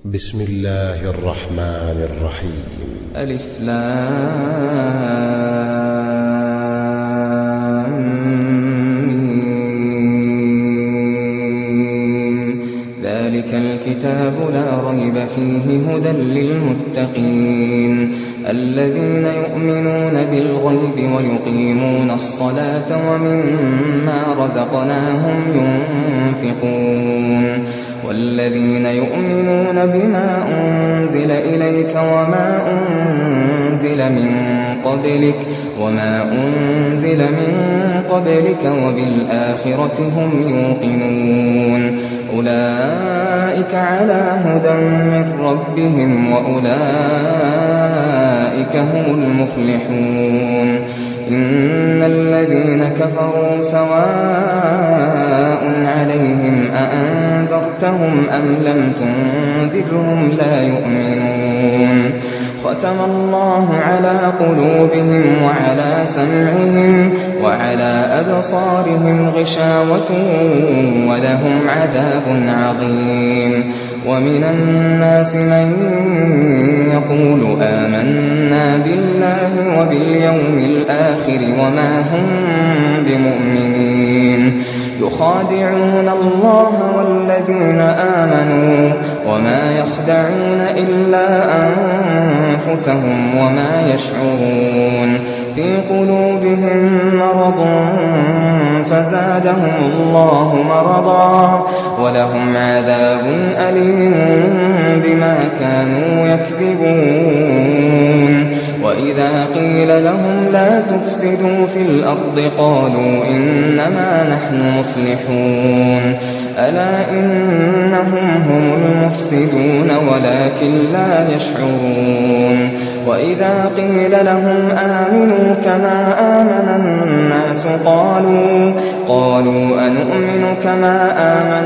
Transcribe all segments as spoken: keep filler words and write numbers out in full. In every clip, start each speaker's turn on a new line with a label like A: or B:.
A: بسم الله الرحمن الرحيم.
B: ألف لام ميم. ذلك الكتاب لا ريب فيه هدى للمتقين الذين يؤمنون بالغيب ويقيمون الصلاة ومما رزقناهم ينفقون والذين يؤمنون بما أنزل إليك وما أنزل من قبلك وما أنزل من قبلك وبالآخرة هم يوقنون أولئك على هدى من ربهم وأولئك هم المفلحون إن الذين كفروا سواء عليهم أأنذرتهم أم لم تنذرهم لا يؤمنون ختم الله على قلوبهم وعلى سمعهم وعلى أبصارهم غشاوة ولهم عذاب عظيم ومن الناس من يقول آمنا بالله وباليوم الآخر وما هم بمؤمنين يخادعون الله والذين آمنوا وما يخدعون إلا أنفسهم وما يشعرون في قلوبهم مرض فزادهم الله مرضا ولهم عذاب أليم بما كانوا يكذبون وإذا قيل لهم لا تفسدوا في الأرض قالوا إنما نحن مصلحون ألا إنهم هم المفسدون ولكن لا يشعرون وإذا قيل لهم آمنوا كما آمن الناس قالوا قالوا أنؤمن كما آمن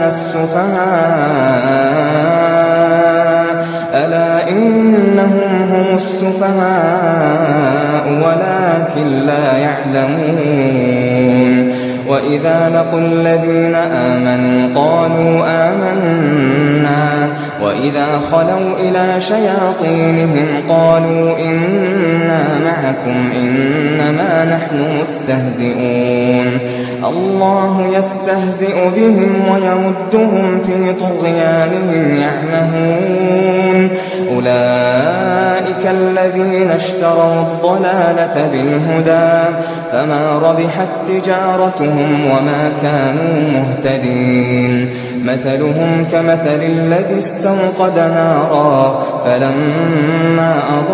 B: السفهاء ألا إنهم هم السفهاء ولكن لا يعلمون وإذا لقوا الذين آمنوا قالوا آمنا وإذا خلوا إلى شياطينهم قالوا إنا معكم إنما نحن مستهزئون الله يستهزئ بهم ويمدهم في طغيانهم يعمهون أولئك الذين اشتروا الضلالة بالهدى فما ربحت تجارتهم وما كانوا مهتدين مثلهم كمثل الذي استوقد نارا فلما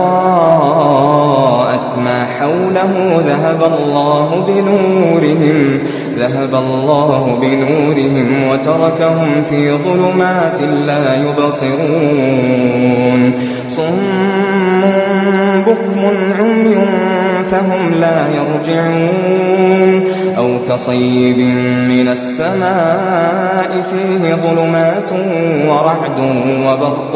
B: أضاءت ما حوله ذهب الله بنورهم ذهب الله بنورهم وتركهم في ظلمات لا يبصرون صم بكم عمي فهم لا يرجعون أو كصيب من السماء فيه ظلمات ورعد وبرق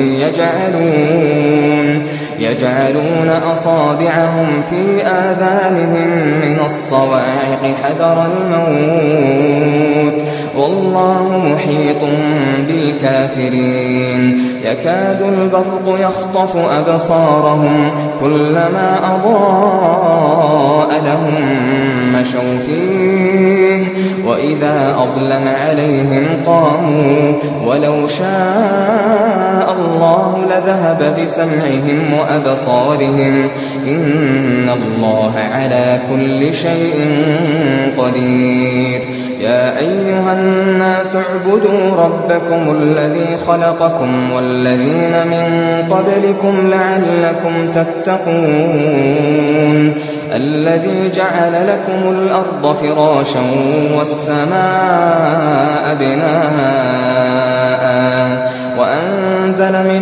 B: يجعلون يجعلون أصابعهم في آذانهم من الصواعق حذر الموت والله محيط بالكافرين يكاد البرق يخطف أبصارهم كلما أضاء لهم مشوا فيه وإذا أظلم عليهم قاموا ولو شاء الله لذهب بسمعهم وأبصارهم إن الله على كل شيء قدير يا أيها الناس اعبدوا ربكم الذي خلقكم والذين من قبلكم لعلكم تتقون الذي جعل لكم الأرض فراشا والسماء بناء وأنزل من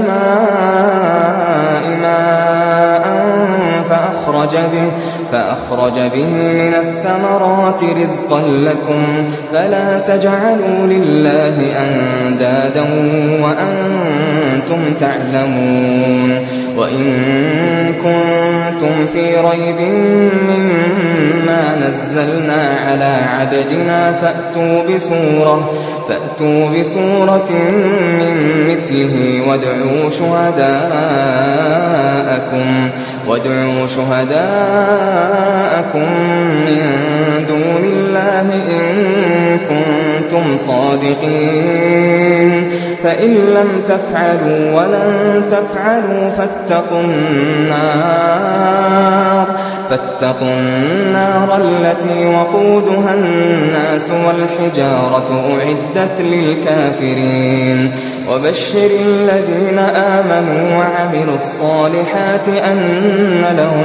B: السماء ماء فأخرج به فأخرج به من الثمرات رزقا لكم فلا تجعلوا لله أندادا وأنتم تعلمون وإن كنتم في ريب مما نزلنا على عبدنا فأتوا بسورة فأتوا بسورة من مثله وادعوا شهداءكم وادعوا شهداءكم من دون الله إن كنتم صادقين فإن لم تفعلوا ولن تفعلوا فاتقوا النار فاتقوا النار التي وقودها الناس والحجارة أعدت للكافرين وبشر الذين آمنوا وعملوا الصالحات أن لهم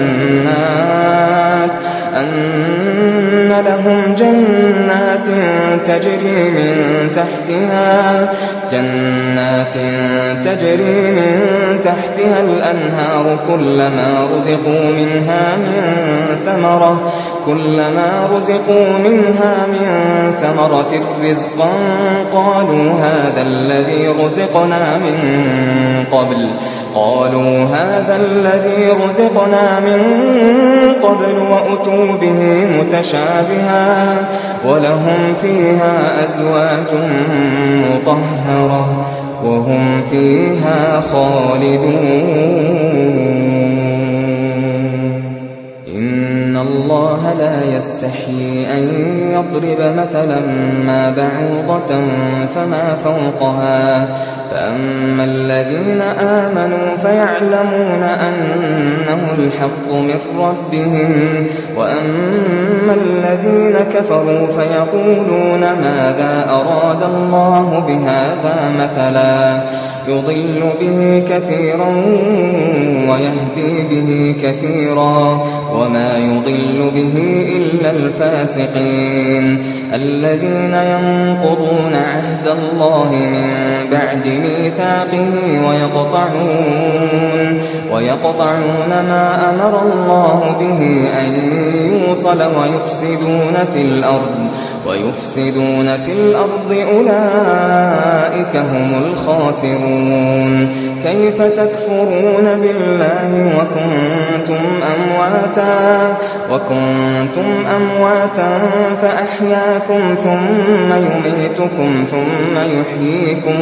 B: جنات أن لهم جنات تجري من تحتها جنات تجري من تحتها الأنهار كلما رزقوا منها من ثمرة كلما رزقوا منها من ثمرة رزقا قالوا هذا الذي رزقنا من قبل قالوا هذا الذي رزقنا من قبل وأتوا به متشابها ولهم فيها أزواج مطهرة وهم فيها خالدون إن الله لا يستحيي أن يضرب مثلا ما بعوضة فما فوقها فأما الذين آمنوا فيعلمون أنه الحق من ربهم وأما الذين كفروا فيقولون ماذا أراد الله بهذا مثلا يضل به كثيرا ويهدي به كثيرا وما يضل به إلا الفاسقين الذين ينقضون عهد الله من بعد ميثاقه ويقطعون ويقطعون ما أمر الله به أن يوصل ويفسدون في الأرض ويفسدون في الأرض أولئك هم الخاسرون كيف تكفرون بالله وكنتم أمواتا وكنتم أمواتا فأحياكم ثم يميتكم ثم يحييكم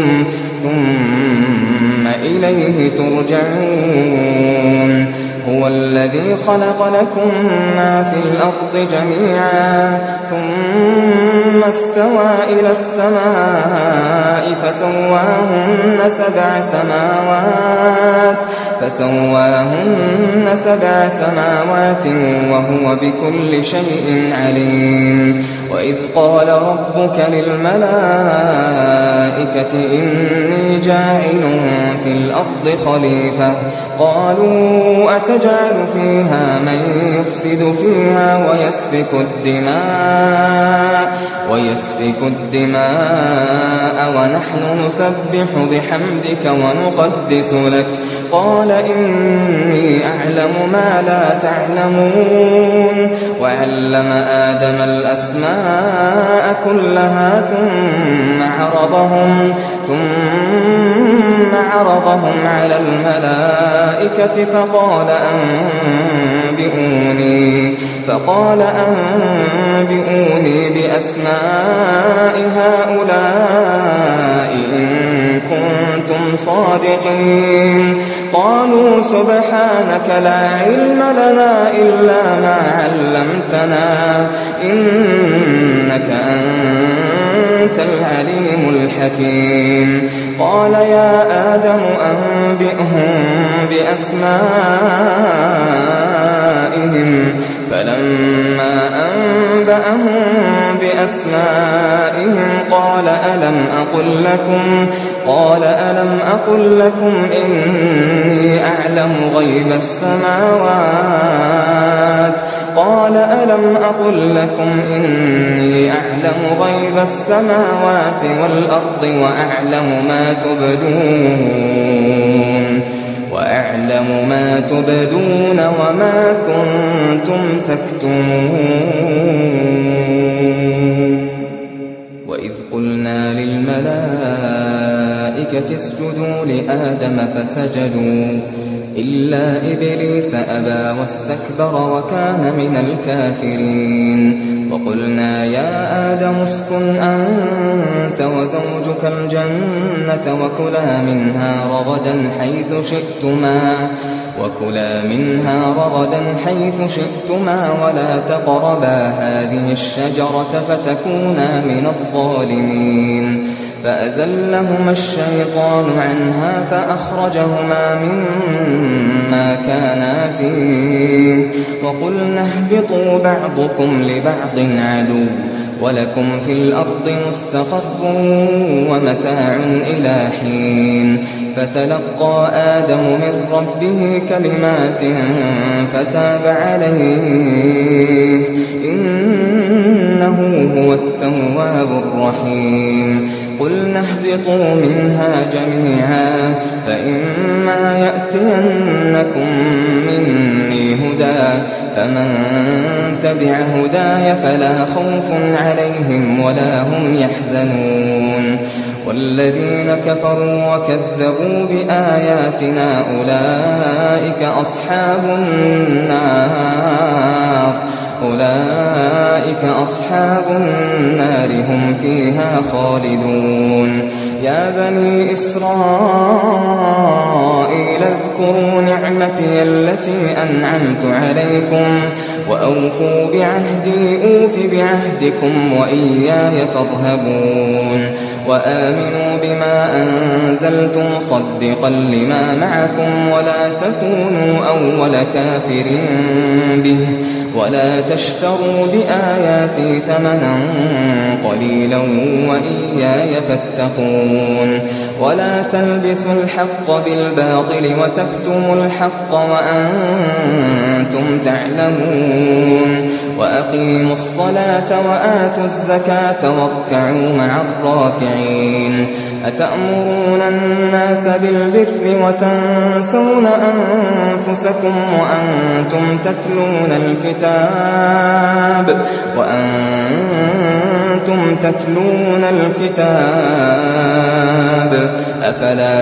B: ثم إليه ترجعون هو الذي خلق لكم ما في الأرض جميعا ثم استوى إلى السماء فسواهن سبع سماوات فسواهن سبع سماوات وهو بكل شيء عليم وإذ قال ربك للملائكة إني جاعل في الأرض خليفة قالوا أتجعل فيها من يفسد فيها ويسفك الدماء ويسفك الدماء ونحن نسبح بحمدك ونقدس لك قال إني أعلم ما لا تعلمون وعلم آدم الأسماء كلها ثم عرضهم ثم عرضهم على الملائكة فقال أنبئوني فقال أنبئوني بأسماء هؤلاء إن كنتم صادقين قالوا سبحانك لا علم لنا إلا ما علمتنا إنك أنت العليم الحكيم قال يا آدم أنبئهم بأسمائهم فلما أنبأهم بأسمائهم قال ألم أقل لكم قال ألم أقل لكم إني أعلم غيب السماوات قال ألم أقل لكم إني أعلم غيب السماوات والأرض وأعلم ما تبدون وأعلم ما تبدون وما كنتم تكتمون وإذ قلنا للملائكة اسجدوا لآدم فسجدوا إلا إبليس أبى واستكبر وكان من الكافرين وقلنا يا آدم اسكن أنت وزوجك الجنة وكلا منها رغدا حيث شئتما وكلا منها رغدا حيث شئتما ولا تقربا هذه الشجرة فتكونا من الظالمين فأزلهما الشيطان عنها فأخرجهما مما كانا فيه وقلنا اهبطوا بعضكم لبعض عدو ولكم في الأرض مستقر ومتاع إلى حين فتلقى آدم من ربه كلمات فتاب عليه إنه هو التواب الرحيم قلنا اهبطوا منها جميعا فإما يأتينكم مني هدى فمن تبع هداي فلا خوف عليهم ولا هم يحزنون والذين كفروا وكذبوا بآياتنا أولئك أصحاب النار أولئك أصحاب النار هم فيها خالدون يا بني إسرائيل اذكروا نعمتي التي أنعمت عليكم وأوفوا بعهدي أوف بعهدكم وإياي فارهبون وآمنوا بما أنزلت مصدقا لما معكم ولا تكونوا أول كافر به ولا تشتروا بآياتي ثمنا قليلا وإياي فاتقون ولا تلبسوا الحق بالباطل وتكتموا الحق وأنتم تعلمون وأقيموا الصلاة وآتوا الزكاة واركعوا مع الراكعين أتأمرون الناس بالبر وتنسون أنفسكم وأنتم تتلون الكتاب وأنتم تتلون الكتاب أفلا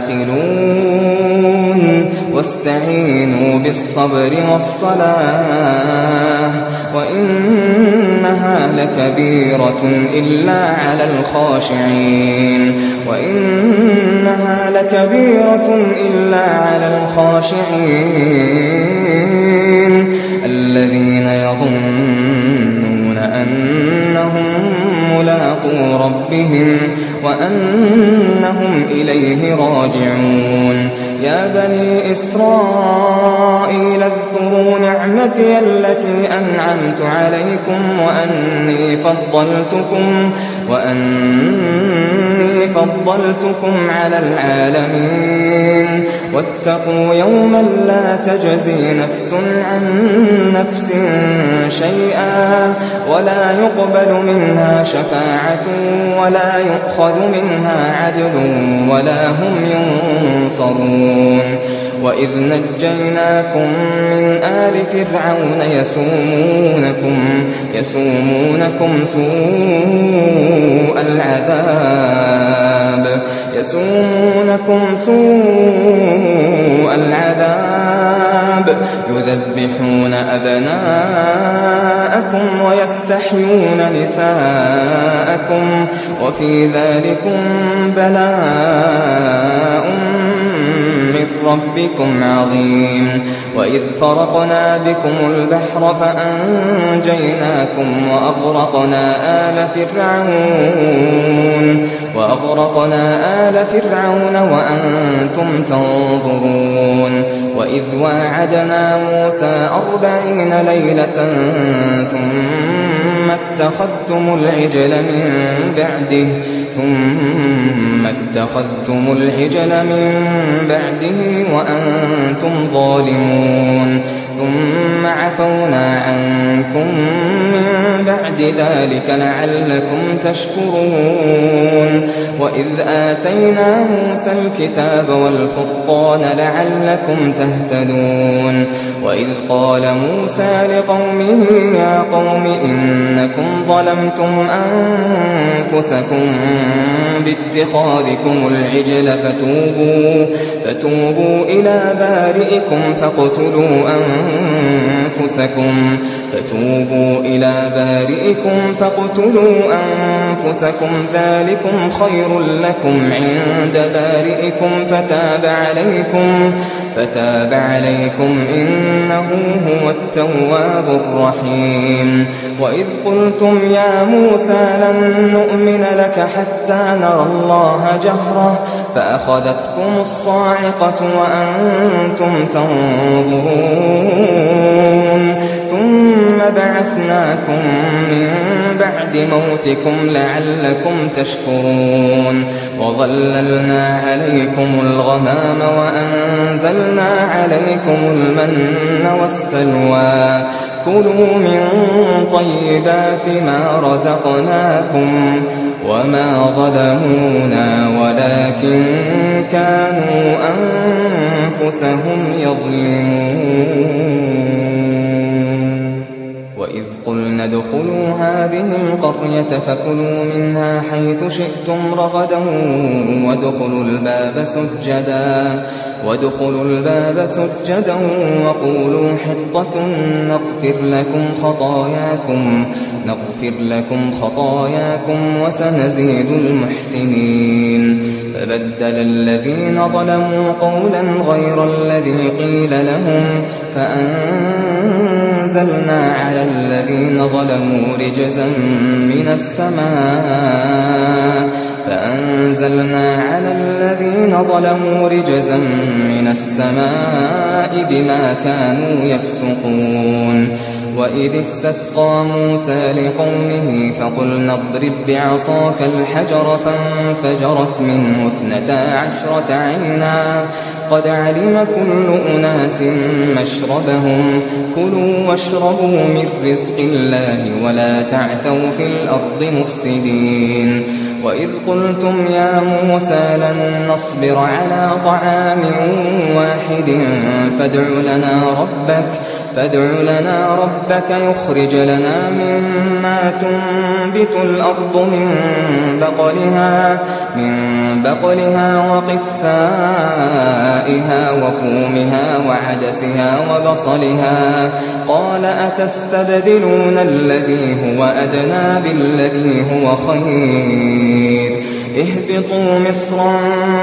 B: تعقلون واستعينوا بالصبر والصلاة وإنها لكبيرة إلا على الخاشعين وإنها لكبيرة إلا على الخاشعين الذين يظنون أنهم ملاقو ربهم وأنهم إليه راجعون يا بني إسرائيل اذكروا نعمتي التي أنعمت عليكم وأني فضلتكم وأني فضلتكم على العالمين واتقوا يوما لا تجزي نفس عن نفس شيئا ولا يقبل منها شفاعة ولا يؤخذ منها عدل ولا هم ينصرون وإذ نجيناكم من آل فرعون يسومونكم يسومونكم سوء العذاب يسومونكم سوء العذاب يذبحون أبناءكم ويستحيون نساءكم وفي ذلكم بلاء من ربكم عظيم وإذ فرقنا بكم البحر فأنجيناكم وأغرقنا آل فرعون وأغرقنا آل فرعون وأنتم تنظرون وإذ واعدنا موسى أربعين ليلة ثم اتخذتم العجل من بعده ثم اتخذتم العجل من بعده وأنتم ظالمون ثم عفونا عنكم من بعد ذلك لعلكم تشكرون وإذ آتينا موسى الكتاب والفرقان لعلكم تهتدون وإذ قال موسى لقومه يا قوم إنكم ظلمتم أنفسكم باتخاذكم العجل فتوبوا, فتوبوا إلى بارئكم فاقتلوا أنفسكم أنفسكم فتوبوا إلى بارئكم فاقتلوا أنفسكم ذلكم خير لكم عند بارئكم فتاب عليكم فتاب عليكم إنه هو التواب الرحيم. وإذ قلتم يا موسى لن نؤمن لك حتى نرى الله جهرة فأخذتكم الصاعقة وأنتم تنظرون ثم بعثناكم من بعد موتكم لعلكم تشكرون وظللنا عليكم الغمام وأنزلنا عليكم المن والسلوى كلوا من طيبات ما رزقناكم وما ظلمونا ولكن كانوا أنفسهم يظلمون. وإذ قلنا ادخلوا هذه القرية فكلوا منها حيث شئتم رغدا وادخلوا الباب سجدا وادخلوا الباب سجدا وقولوا حطة نغفر لكم خطاياكم نغفر لكم خطاياكم وسنزيد المحسنين. فبدل الذين ظلموا قولا غير الذي قيل لهم فأنزلنا على الذين ظلموا رجزا من السماء فأنزلنا على الذين ظلموا رجزا من السماء بما كانوا يفسقون. وإذ استسقى موسى لقومه فقلنا اضرب بعصاك الحجر فانفجرت منه اثنتا عشرة عينا قد علم كل أناس مشربهم كلوا واشربوا من رزق الله ولا تعثوا في الأرض مفسدين. وإذ قلتم يا موسى لن نصبر على طعام واحد فادع لنا ربك فادع لنا ربك يخرج لنا مما تنبت الأرض من بقلها من بقلها وقثائها وفومها وعدسها وبصلها قال أتستبدلون الذي هو أدنى بالذي هو خير اهبطوا مصرا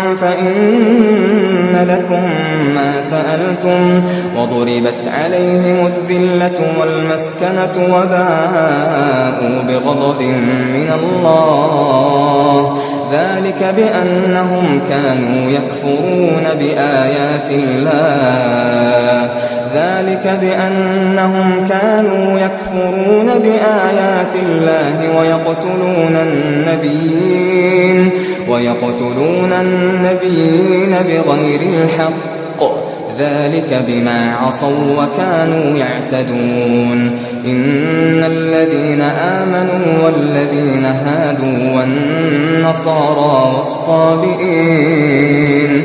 B: فإن لكم ما سألتم وضربت عليهم الذلة والمسكنة وباءوا بغضب من الله ذلك بأنهم كانوا يكفرون بآيات الله ذلك بأنهم كانوا يكفرون بآيات الله ويقتلون النبيين ويقتلون النبيين بغير الحق ذلك بما عصوا وكانوا يعتدون. إن الذين آمنوا والذين هادوا والنصارى والصابئين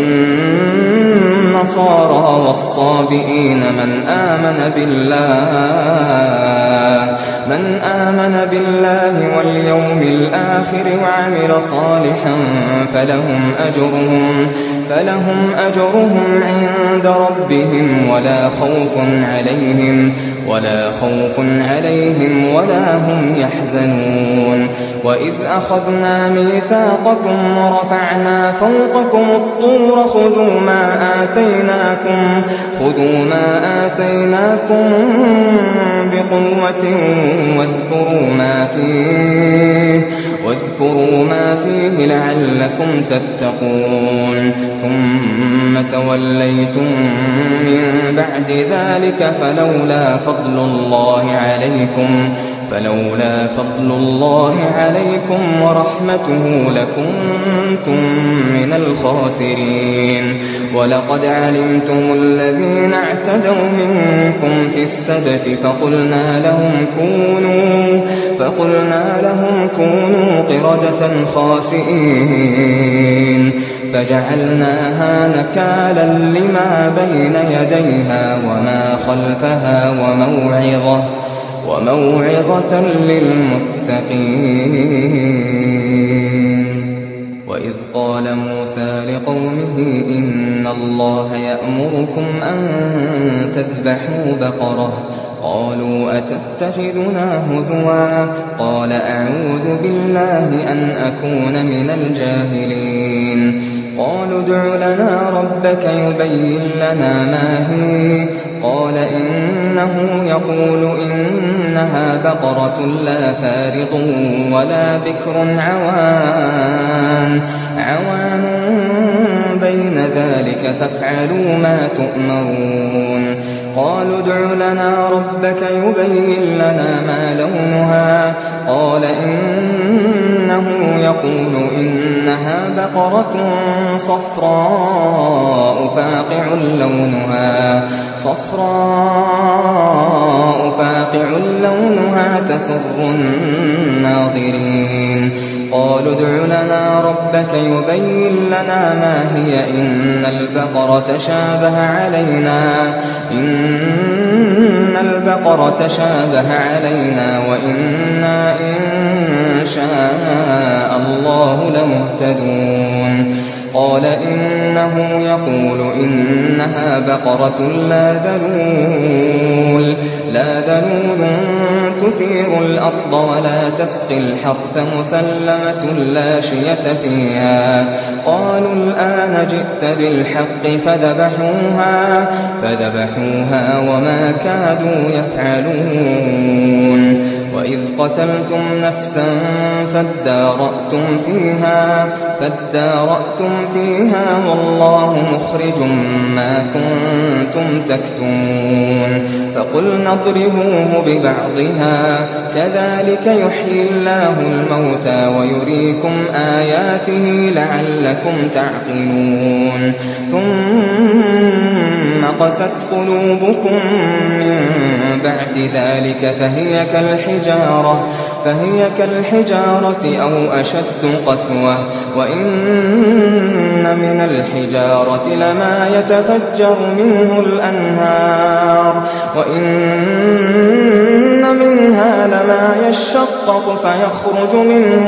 B: والنصارى والصابئين من آمن بالله من آمن بالله واليوم الآخر وعمل صالحا فلهم أجرهم فلهم أجرهم عند ربهم ولا خوف عليهم ولا خوف عليهم ولا هم يحزنون. وإذ أخذنا ميثاقكم ورفعنا فوقكم الطور خذوا ما آتيناكم خذوا ما آتيناكم بقوة واذكروا ما فيه واذكروا ما فيه لعلكم تتقون. ثم توليتم من بعد ذلك فلولا فضل الله عليكم فلولا فضل الله عليكم ورحمته لكنتم من الخاسرين. ولقد علمتم الذين اعتدوا منكم في السبت فقلنا لهم كونوا فقلنا لهم كونوا قردة خاسئين فجعلناها نكالا لما بين يديها وما خلفها وموعظة وموعظة للمتقين. وإذ قال موسى لقومه إن الله يأمركم أن تذبحوا بقرة قالوا أتتخذنا هزوا قال أعوذ بالله أن أكون من الجاهلين قالوا ادع لنا ربك يبين لنا ما هي قال إنه يقول إنها بقرة لا فارض ولا بكر عوان عوان بين ذلك فافعلوا ما تؤمرون قالوا ادع لنا ربك يبين لنا ما لونها قال إنه يقول إنها بقرة صفراء فاقع لونها صفراء فاقع لونها تسر الناظرين قالوا ادع لنا ربك يبين لنا ما هي إن البقرة شابه علينا إن البقرة شابه علينا وإنا إن شاء الله لمهتدون قال إنه يقول إنها بقرة لا ذلول لا ذلول تثير الأرض ولا تسقي الحرث مسلمة لا شية فيها قالوا الآن جئت بالحق فذبحوها فذبحوها وما كادوا يفعلون وإذ قتلتم نفسا فادارأتم فيها فادارأتم فيها والله مخرج ما كنتم تكتمون فقلنا اضربوه ببعضها كذلك يحيي الله الموتى ويريكم آياته لعلكم تعقلون ثم قست قلوبكم من بعد ذلك فهي كالحجارة فهي كالحجارة أو أشد قسوة وإن من الحجارة لما يتفجر منه الأنهار وإن منها لما يشقق فيخرج منه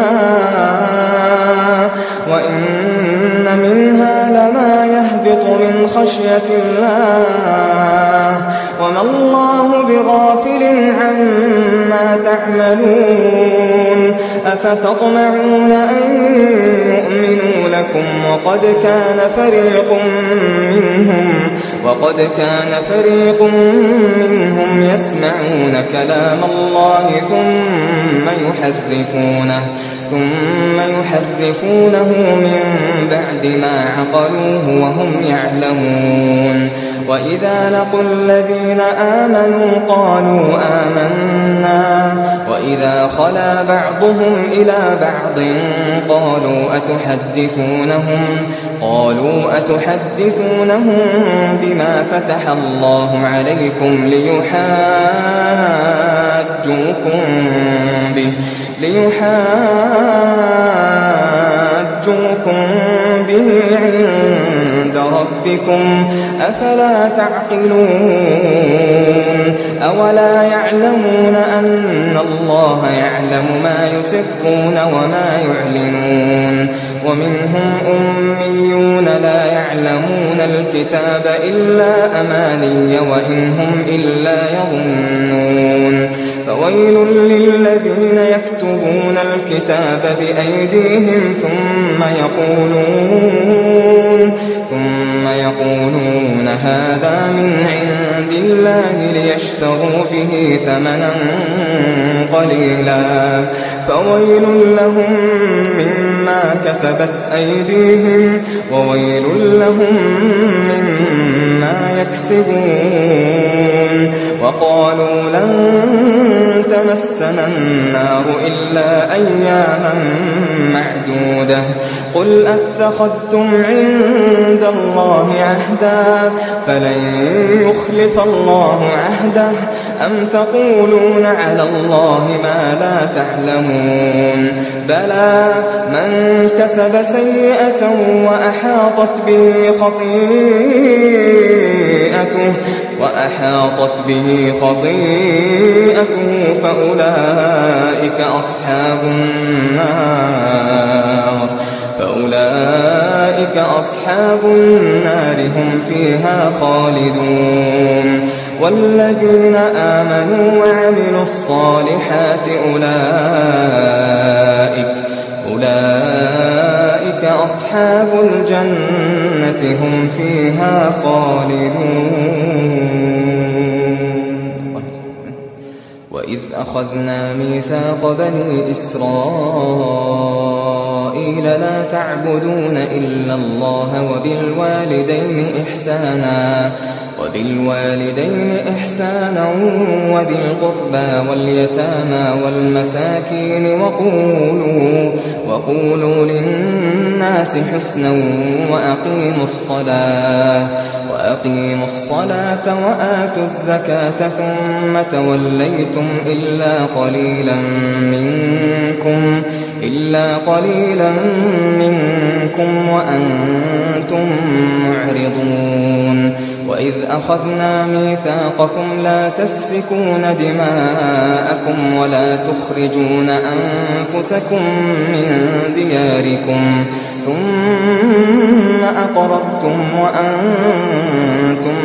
B: الماء وإن منها لما يهبط من خشية الله وما الله بغافل عما تعملون أفتطمعون أن يؤمنوا لكم وقد كان فريق منهم وقد كان فريق منهم يسمعون كلام الله ثم يحرفونه ثم يحرفونه من بعد ما عقلوه وهم يعلمون وإذا لقوا الذين آمنوا قالوا آمنا وإذا خلا بعضهم إلى بعض قالوا أتحدثونهم قالوا أتحدثونهم بما فتح الله عليكم ليحاجوكم به ليحاجوكم به عند ربكم أفلا تعقلون أولا يعلمون أن الله يعلم ما يسرون وما يعلنون ومنهم أميون لا يعلمون الكتاب إلا أماني وإن هم إلا يظنون فويل للذين يكتبون الكتاب بأيديهم ثم يقولون ثم يقولون هذا من عند الله ليشتروا به ثمنا قليلا فويل لهم مما كتبت أيديهم وويل لهم مما يكسبون وقالوا لن تمسنا النار إلا أياما معدودة قل أتخذتم عند الله عهدا فلن يخلف الله عهده أم تقولون على الله ما لا تعلمون بلى من كسب سيئة وأحاطت به خطيئته وأحاطت به خطيئته فأولئك أصحاب النار فأولئك أصحاب النار هم فيها خالدون والذين آمنوا وعملوا الصالحات أولئك أولئك أصحاب الجنة هم فيها خالدون. وإذ أخذنا ميثاق بني إسرائيل لا تعبدون إلا الله وبالوالدين إحسانا وبالوالدين إحسانا وذي القربى واليتامى والمساكين وقولوا وقولوا للناس حسنا وأقيموا الصلاة وأقيموا الصلاة وآتوا الزكاة ثم توليتم إلا قليلا منكم إلا قليلا منكم وأنتم معرضون. وإذ أخذنا ميثاقكم لا تسفكون دماءكم ولا تخرجون أنفسكم من دياركم ثم أقررتم وأنتم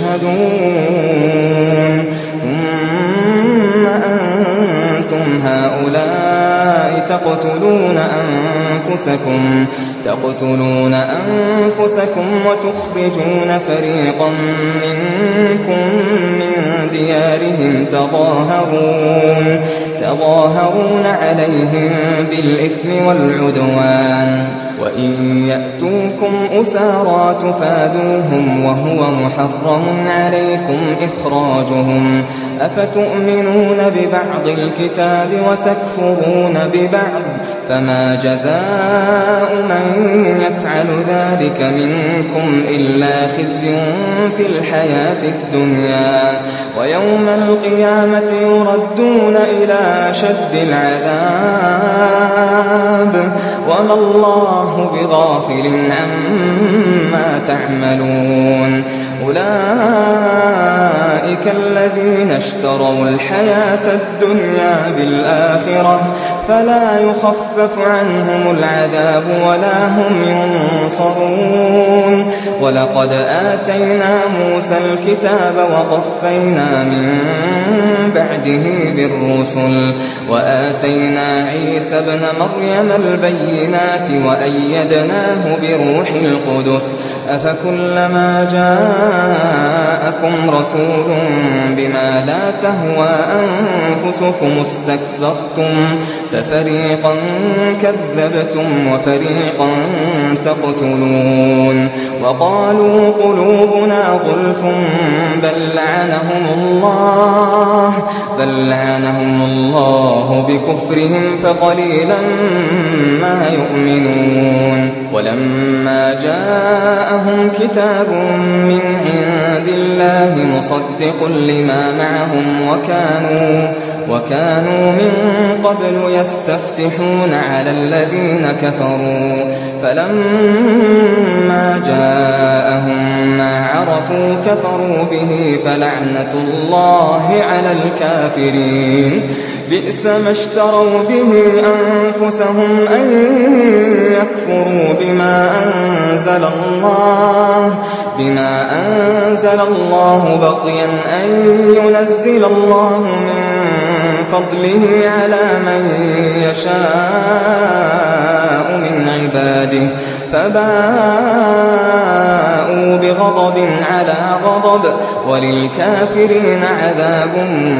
B: تشهدون ثم أنتم هؤلاء تقتلون أنفسكم تقتلون أنفسكم وتخرجون فريقا منكم من ديارهم تظاهرون تظاهرون عليهم بالإثم والعدوان وإن يأتوكم أسارى تفادوهم وهو محرم عليكم إخراجهم أفتؤمنون ببعض الكتاب وتكفرون ببعض فما جزاء من يفعل ذلك منكم إلا خزي في الحياة الدنيا ويوم القيامة يردون إلى أشد العذاب وما الله بغافل عما تعملون. أولئك الذين اشتروا الحياة الدنيا بالآخرة فلا يخفف عنهم العذاب ولا هم ينصرون. ولقد آتينا موسى الكتاب وقفينا من بعده بالرسل وآتينا عيسى ابن مريم البينات وأيدناه بروح القدس أفكلما جاءكم رسول بما لا تهوى أنفسكم استكبرتم ففريقا كذبتم وفريقا تقتلون. وقالوا قلوبنا غلف بل لعنهم الله بل لعنهم الله بكفرهم فقليلا ما يؤمنون. ولما جاءهم كتاب من عند الله مصدق لما معهم وكانوا وكانوا من قبل يستفتحون على الذين كفروا فلما جاءهم ما عرفوا كفروا به فلعنة الله على الكافرين. بئس ما اشتروا به أنفسهم أن يكفروا بما أنزل الله بما أنزل الله بغيا أن ينزل الله من فضله على من يشاء من عباده فباءوا بغضب على غضب وللكافرين عذاب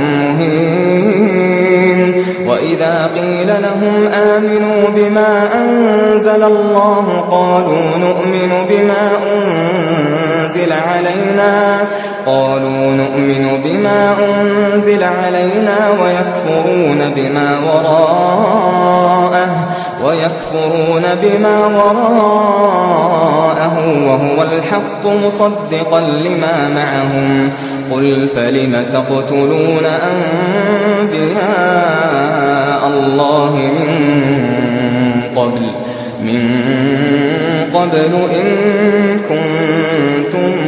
B: مهين. وإذا قيل لهم آمنوا بما أنزل الله قالوا نؤمن بما أنزل علينا قالوا نؤمن بما أنزل علينا ويكفرون بما وراءه ويكفرون بما وراءه وهو الحق مصدقا لما معهم قل فلم تقتلون أنبياء الله من قبل من قبل إن كنتم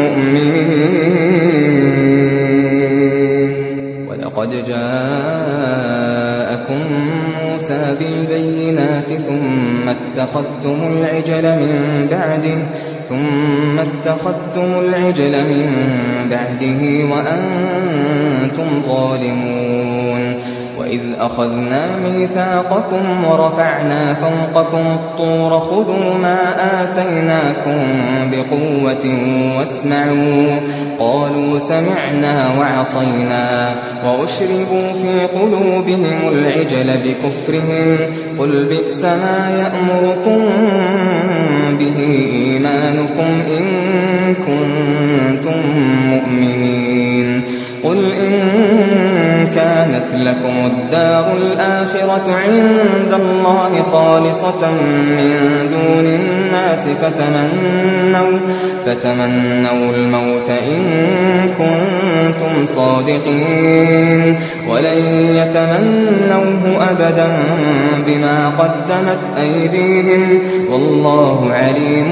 B: مؤمنين. ولقد جاءكم موسى بالبينات ثم اتخذتم العجل من بعده ثم اتخذتم العجل من بعده وأنتم ظالمون وإذ أخذنا ميثاقكم ورفعنا فوقكم الطور خذوا ما آتيناكم بقوة واسمعوا قالوا سمعنا وعصينا وأشربوا في قلوبهم العجل بكفرهم قل بئس ما يأمركم به إيمانكم إن كنتم مؤمنين قل إن كانت لكم الدار الآخرة عند الله خالصة من دون الناس فتمنوا, فتمنوا الموت إن كنتم صادقين ولن يتمنوه أبدا بما قدمت أيديهم والله عليم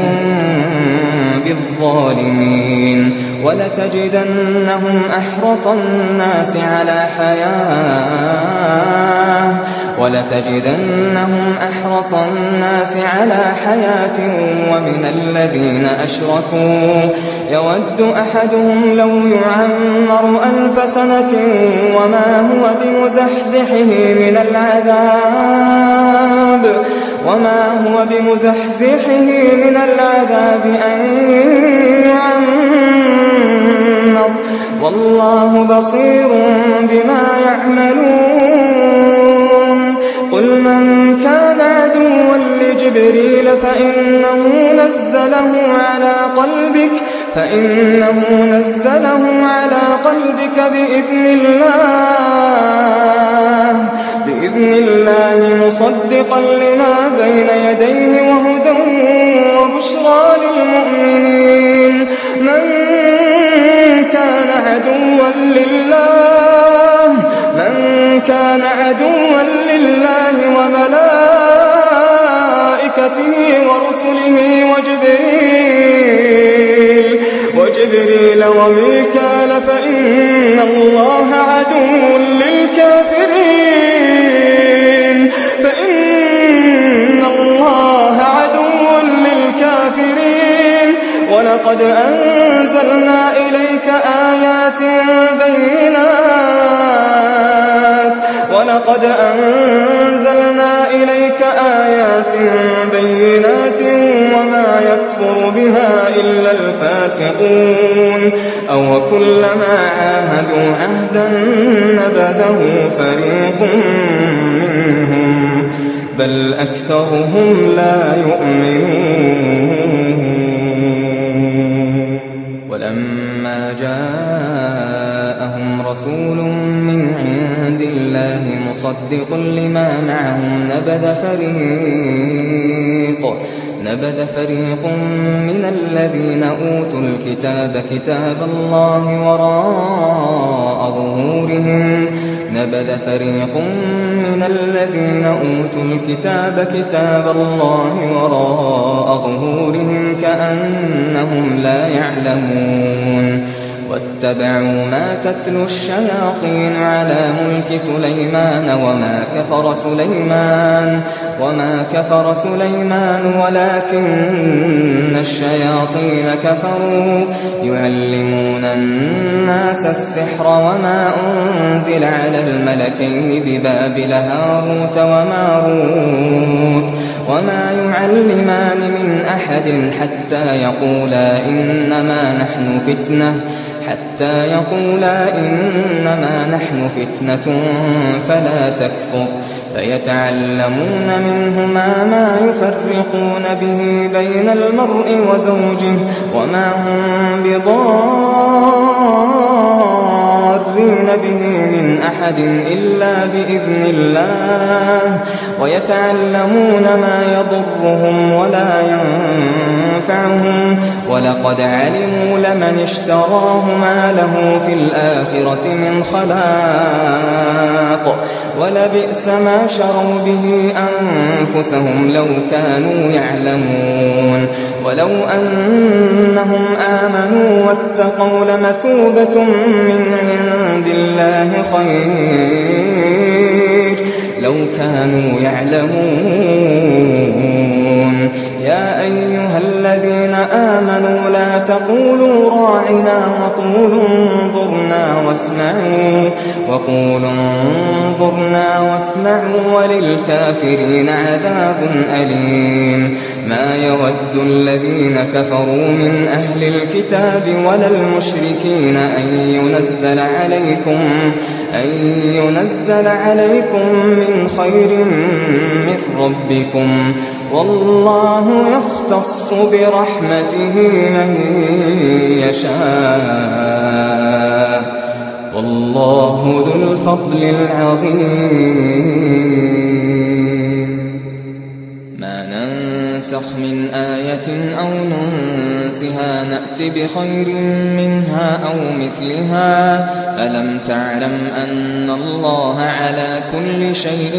B: بالظالمين ولتجدنهم أحرص الناس على حياة ولتجدنهم أحرص الناس على حياة ومن الذين أشركوا يود أحدهم لو يعمر ألف سنة وما هو بمزحزحه من العذاب وما هو بمزحزحه من العذاب أن يعمر والله بصير بما يعملون قل من كان عدوا لجبريل فإنه نزله على قلبك فإنه نزله على قلبك بإذن الله بإذن الله مصدقا لما بين يديه وهدى وبشرى للمؤمنين من كان عدوا لله من كان عدوا لله وملائكته ورسله وجبريل وجبريل وميكال فإن الله عدو للكافرين فإن الله عدو للكافرين ولقد أنزلنا إليك آيات بينات ولقد أنزلنا إليك آيات بينات وما يكفر بها إلا الفاسقون أو كلما عاهدوا عهدا نبذه فريق منهم بل أكثرهم لا يؤمنون ولما جاءهم رسول من عند الله مصدق لما معهم نبذ فريق نبذ فريق من الذين أوتوا الكتاب كتاب الله وراء ظهورهم نبذ فريق من الذين أوتوا الكتاب كتاب الله وراء ظهورهم كأنهم لا يعلمون واتبعوا ما تتلو الشياطين على ملك سليمان وما كفر سليمان وما كفر سليمان ولكن الشياطين كفروا يعلمون الناس السحر وما أنزل على الملكين ببابل هاروت وماروت وما يعلمان من أحد حتى يقولا إنما نحن فتنة حتى يقولا إنما نحن فتنة فلا تكفر فيتعلمون منهما ما يفرقون به بين المرء وزوجه وما هم بضارين به من أحد إلا بإذن الله ويتعلمون ما يضرهم ولا ينفعهم ولقد علموا لمن اشتراه ما له في الآخرة من خلاق ولبئس ما شروا به أنفسهم لو كانوا يعلمون ولو أنهم آمنوا واتقوا لمثوبة من عند الله خير لو كانوا يعلمون. يا أيها الذين آمنوا لا تقولوا راعنا وقولوا انظرنا واسمعوا وقولوا انظرنا واسمعوا وللكافرين عذاب أليم. ما يود الذين كفروا من أهل الكتاب ولا المشركين أن ينزل عليكم أن ينزل عليكم من خير من ربكم والله يختص برحمته من يشاء والله ذو الفضل العظيم. ما ننسخ من آية أو ننسها نأت بخير منها أو مثلها. ألم تعلم أن الله على كل شيء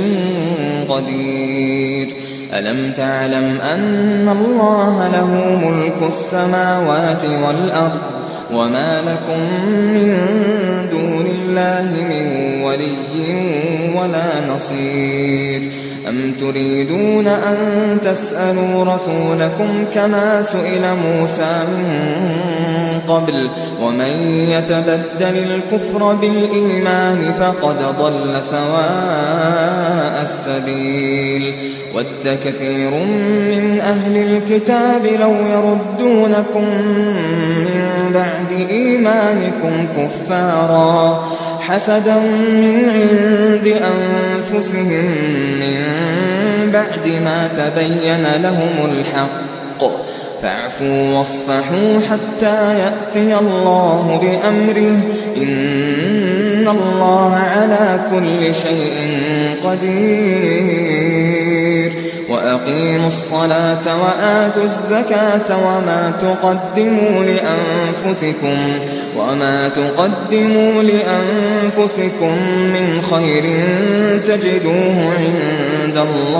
B: قدير ألم تعلم أن الله له ملك السماوات والأرض وما لكم من دون الله من ولي ولا نصير. أم تريدون أن تسألوا رسولكم كما سئل موسى من قبل ومن يتبدل الكفر بالإيمان فقد ضل سواء السبيل. ود كثير من أهل الكتاب لو يردونكم من بعد إيمانكم كفارا حسدا من عند أنفسهم من بعد ما تبين لهم الحق فاعفوا واصفحوا حتى يأتي الله بأمره إن الله على كل شيء قدير. وأقيموا الصلاة وآتوا الزكاة وما تقدموا لأنفسكم وما تقدموا لأنفسكم من خير تجدوه عند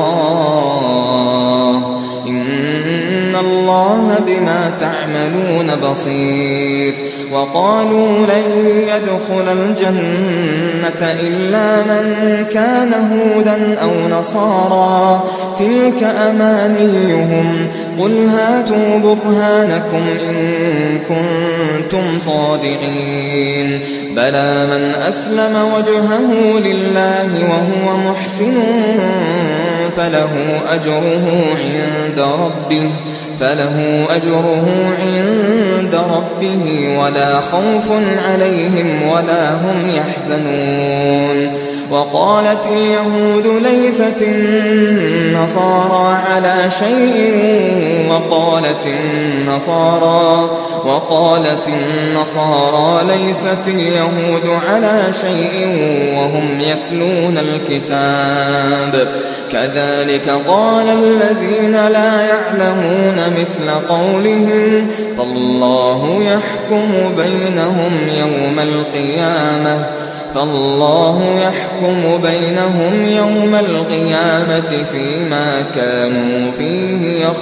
B: الله إن الله بما تعملون بصير. وقالوا لن يدخل الجنة إلا من كان هودا أو نصارى تلك أمانيهم قل هاتوا برهانكم إن كنتم صادقين. بلى من أسلم وجهه لله وهو محسن فله أجره عند ربه فله أجره عند ربه ولا خوف عليهم ولا هم يحزنون. وقالت اليهود ليست النصارى على شيء وقالت النصارى وقالت النصارى ليست اليهود على شيء وهم يتلون الكتاب كذلك قال الذين لا يعلمون مثل قولهم فالله يحكم بينهم يوم القيامة فالله يحكم بينهم يوم القيامة فيما كانوا فيه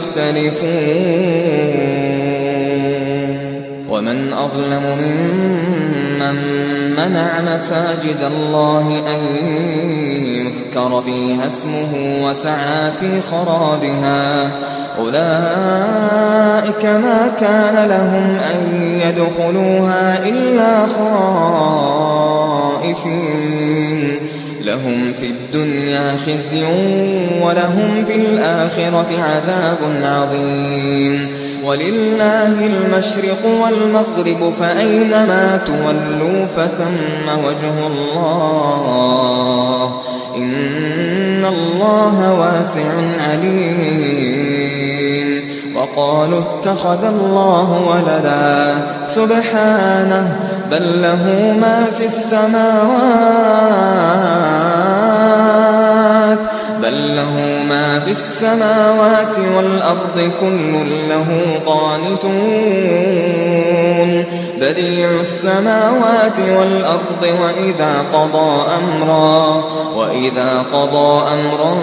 B: يختلفون. ومن أظلم ممن منع مساجد الله أن يذكر فيها اسمه وسعى في خرابها أولئك ما كان لهم أن يدخلوها إلا خائفين لهم في الدنيا خزي ولهم في الآخرة عذاب عظيم. ولله المشرق والمغرب فأينما تولوا فثم وجه الله إن الله واسع عليم. وقالوا اتخذ الله ولدا سبحانه بل له ما في السماوات بل له ما في السماوات والأرض كل له قانتون. بديع السماوات والأرض وإذا قضى أمرا وإذا قضى أمرا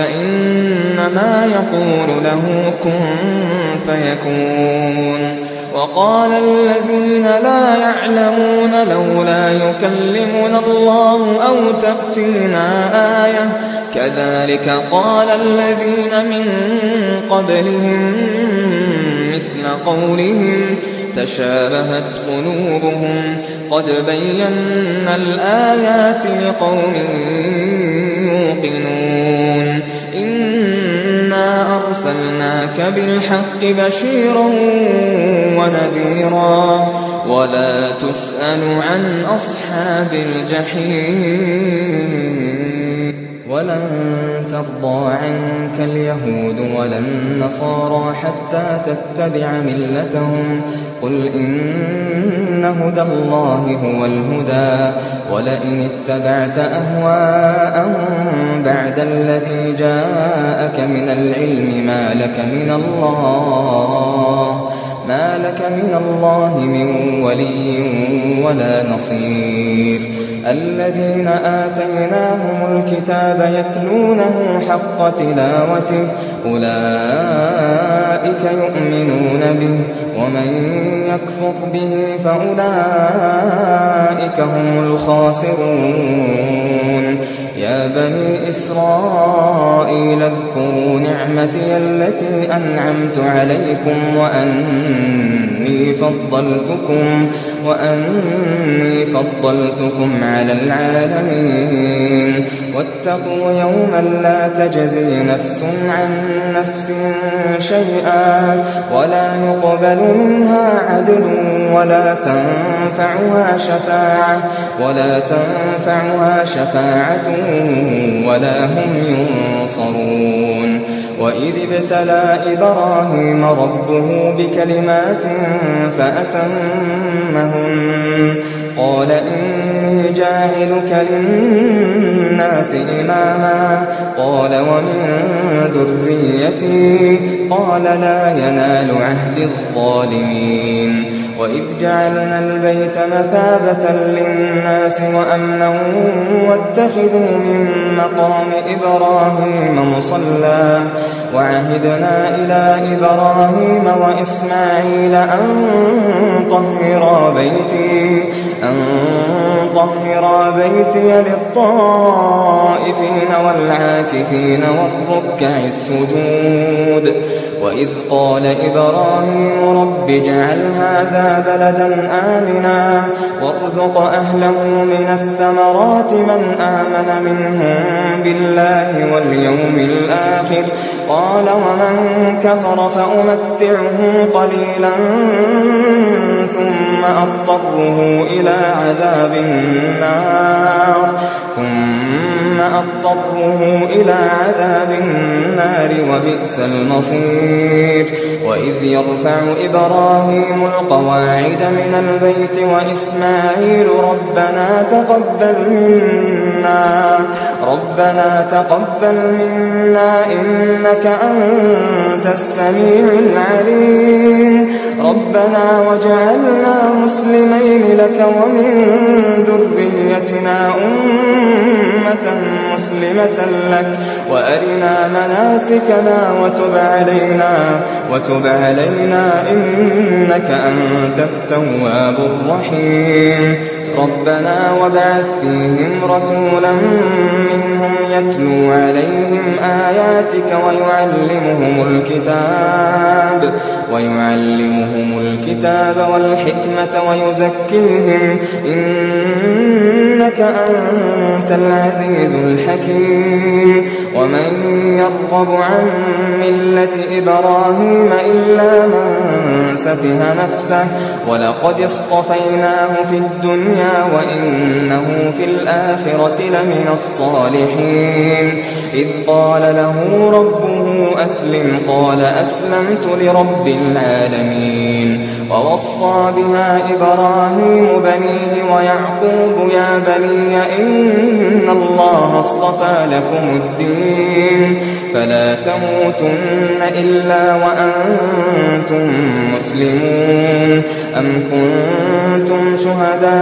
B: فإنما يقول له كن فيكون. وقال الذين لا يعلمون لولا يكلمنا الله أو تأتينا آية كذلك قال الذين من قبلهم مثل قولهم تشابهت قلوبهم قد بينا الآيات لقوم يوقنون إنا أرسلناك بالحق بشيرا ونذيرا ولا تسأل عن أصحاب الجحيم ولن ترضى عنك اليهود ولا النصارى حتى تتبع ملتهم قل إن هدى الله هو الهدى ولئن اتبعت أهواءهم بعد الذي جاءك من العلم ما لك من الله ما لك من الله من ولي ولا نصير الذين آتيناهم الكتاب يتلونه حق تلاوته أولئك يؤمنون به ومن يكفر به فأولئك هم الخاسرون يا بني إسرائيل اذكروا نعمتي التي أنعمت عليكم وأني فضلتكم وأني فضلتكم على العالمين واتقوا يوما لا تجزي نفس عن نفس شيئا ولا يقبل منها عدل ولا تنفعها شفاعة ولا تنفعها شفاعة ولا هم ينصرون وإذ ابتلى إبراهيم ربه بكلمات فأتمهن قال إني جاعلك للناس إماما قال ومن ذريتي قال لا ينال عهد الظالمين وإذ جعلنا البيت مثابة للناس وأمنا واتخذوا من مقام إبراهيم مصلى وعهدنا إلى إبراهيم وإسماعيل أن طهرا بيتي أن طهرا بيتي للطائفين والعاكفين والركع السجود وإذ قال إبراهيم رب اجعل هذا بلدا آمنا وارزق أهله من الثمرات من آمن منهم بالله واليوم الآخر قال ومن كفر فأمتعه قليلا ثم أضطره إلى عذاب النار ثم أضطره إلى عذاب النار وبئس المصير وإذ يرفع إبراهيم القواعد من البيت وإسماعيل ربنا تقبل منا ربنا تقبل منا إنك أنت السميع العليم ربنا واجعلنا مسلمين لك ومن ذريتنا أمة مسلمة لك وأرنا مناسكنا وتب علينا وتب علينا إنك أنت التواب الرحيم ربنا وابعث فيهم رسولا منهم يتلو عليهم آياتك ويعلمهم الكتاب ويعلمهم الكتاب والحكمة ويزكيهم إنك أنت العزيز الحكيم ومن يرغب عن ملة إبراهيم إلا من سفه نفسه ولقد اصطفيناه في الدنيا وإنه في الآخرة لمن الصالحين إذ قال له ربه أسلم قال أسلمت لرب العالمين ووصى بها إبراهيم بنيه ويعقوب يا بني إن الله اصطفى لكم الدين فلا تموتن إلا وأنتم مسلمون أم كنتم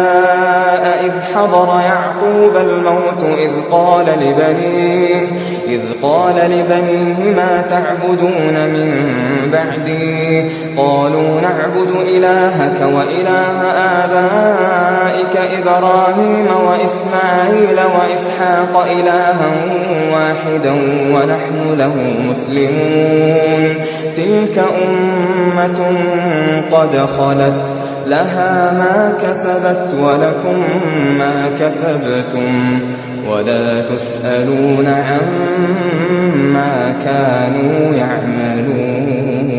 B: شهداء إذ حضر يعقوب الموت إذ قال لبنيه إذ قال لبنيه ما تعبدون من بعدي قالوا نعبد إلهك وإله آبائك إبراهيم وإسماعيل وإسحاق إلها واحدا ونحن له مسلمون تلك أمة قد خلت لها ما كسبت ولكم ما كسبتم ولا تسألون عما كانوا يعملون.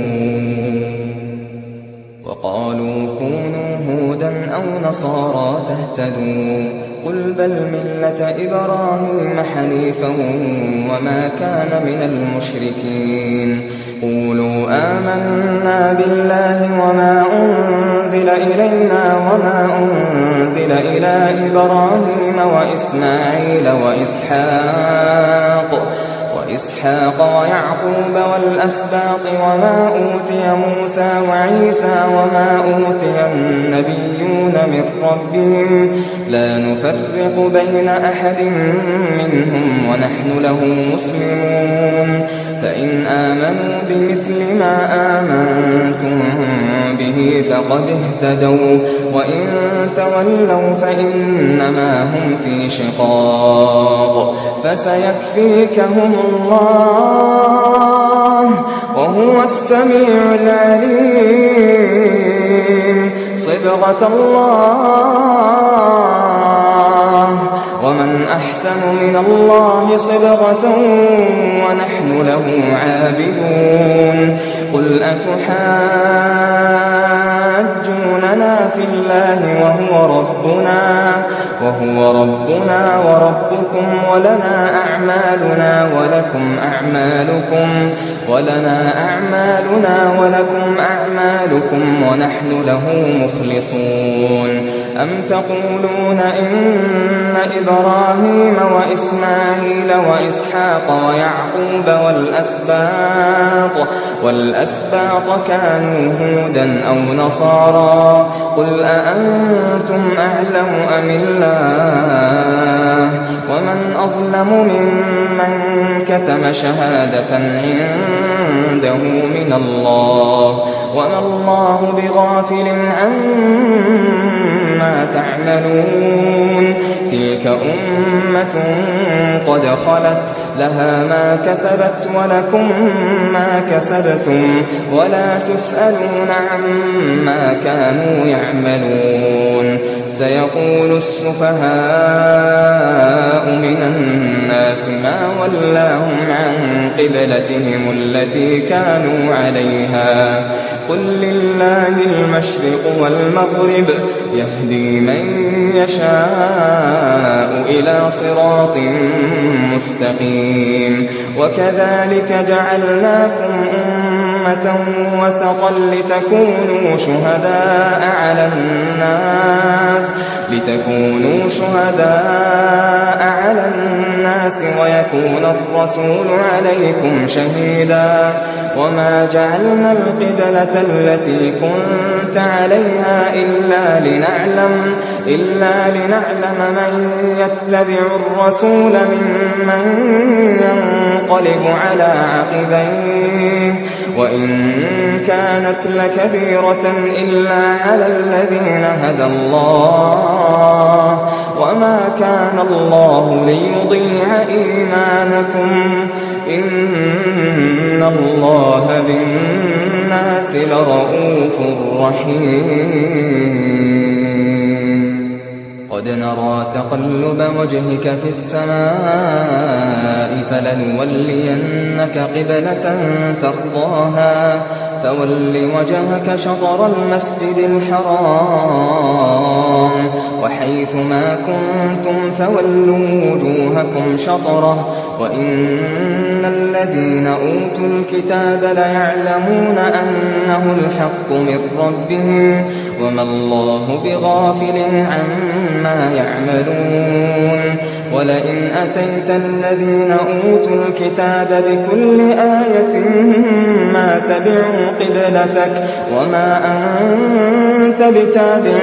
B: وقالوا كونوا هودا أو نصارى تهتدوا قل بل ملة إبراهيم حنيفا وما كان من المشركين قولوا آمنا بالله وما أنزل إلينا وما أنزل إلى إبراهيم وإسماعيل وإسحاق وإسحاق ويعقوب والأسباط وما أوتي موسى وعيسى وما أوتي النبيون من ربهم لا نفرق بين أحد منهم ونحن له مسلمون فإن آمنوا بمثل ما آمنتم به فقد اهتدوا وإن تولوا فإنما هم في شقاق فسيكفيكهم الله وهو السميع العليم صبغة الله ومن أحسن من الله صبغة ونحن له عابدون. قل أتحاجوننا في الله وهو ربنا وهو ربنا وربكم ولنا أعمالنا ولكم أعمالكم ولنا أعمالنا ولكم أعمالكم ونحن له مخلصون. أم تقولون إن إبراهيم وإسماعيل وإسحاق ويعقوب والأسباط والأسباط كانوا هودا أو نصارى قل أأنتم أعلم أم الله ومن أظلم ممن كتم شهادة عنده من الله وما الله بغافل عما تعملون. تلك أمة قد خلت لها ما كسبت ولكم ما كسبتم ولا تسألون عما كانوا يعملون. سيقول السفهاء من الناس ما ولاهم عن قبلتهم التي كانوا عليها قل لله المشرق والمغرب يهدي من يشاء إلى صراط مستقيم. وكذلك جعلناكم أمة وسطا لتكونوا شهداء على الناس لتكونوا شهداء على الناس ويكون الرسول عليكم شهيدا. وما جعلنا القبلة التي كنت عليها إلا لنعلم إلا لنعلم من يتبع الرسول ممن ينقلب على عقبيه وإن كانت لكبيرة إلا على الذين هدى الله وما كان الله ليضيع إيمانكم إن الله بالناس لرؤوف رحيم. قد نرى تقلب وجهك في السماء فلنولينك قبلة ترضاها فول وجهك شطر المسجد الحرام وحيث ما كنتم فولوا وجوهكم شطره وإن الذين أوتوا الكتاب ليعلمون أنه الحق من ربهم وما الله بغافل عما يعملون. ولئن أتيت الذين أوتوا الكتاب بكل آية ما تبعوا قبلتك وما أنت بتابع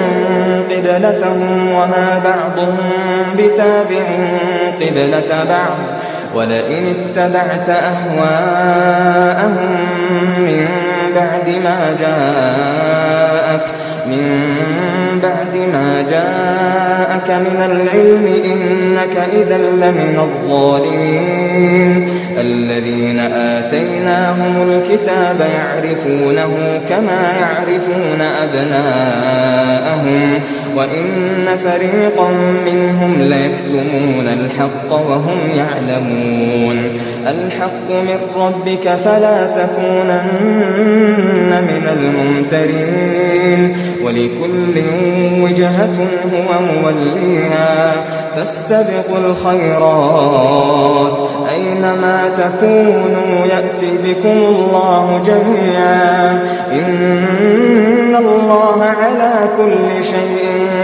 B: قبلتهم وما بعضهم بتابع قبلة بعض ولئن اتبعت أهواءهم من بعد ما جاءك من بعد ما جاءك من العلم إنك إذا لمن الظالمين الذين آتيناهم الكتاب يعرفونه كما يعرفون أبناءهم وإن فريقا منهم ليكتمون الحق وهم يعلمون الحق من ربك فلا تكونن من الممترين ولكل وجهة هو موليها فاستبقوا الخيرات أينما تكونوا يأتي بكم الله جميعا إن الله على كل شيء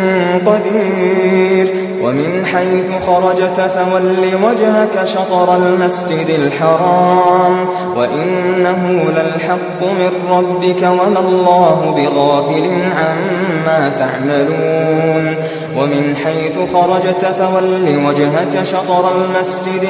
B: قدير ومن حيث خرجت فول وجهك شطر المسجد الحرام وإنه للحق من ربك وما الله بغافل عما تعملون ومن حيث خرجت فول وجهك شطر المسجد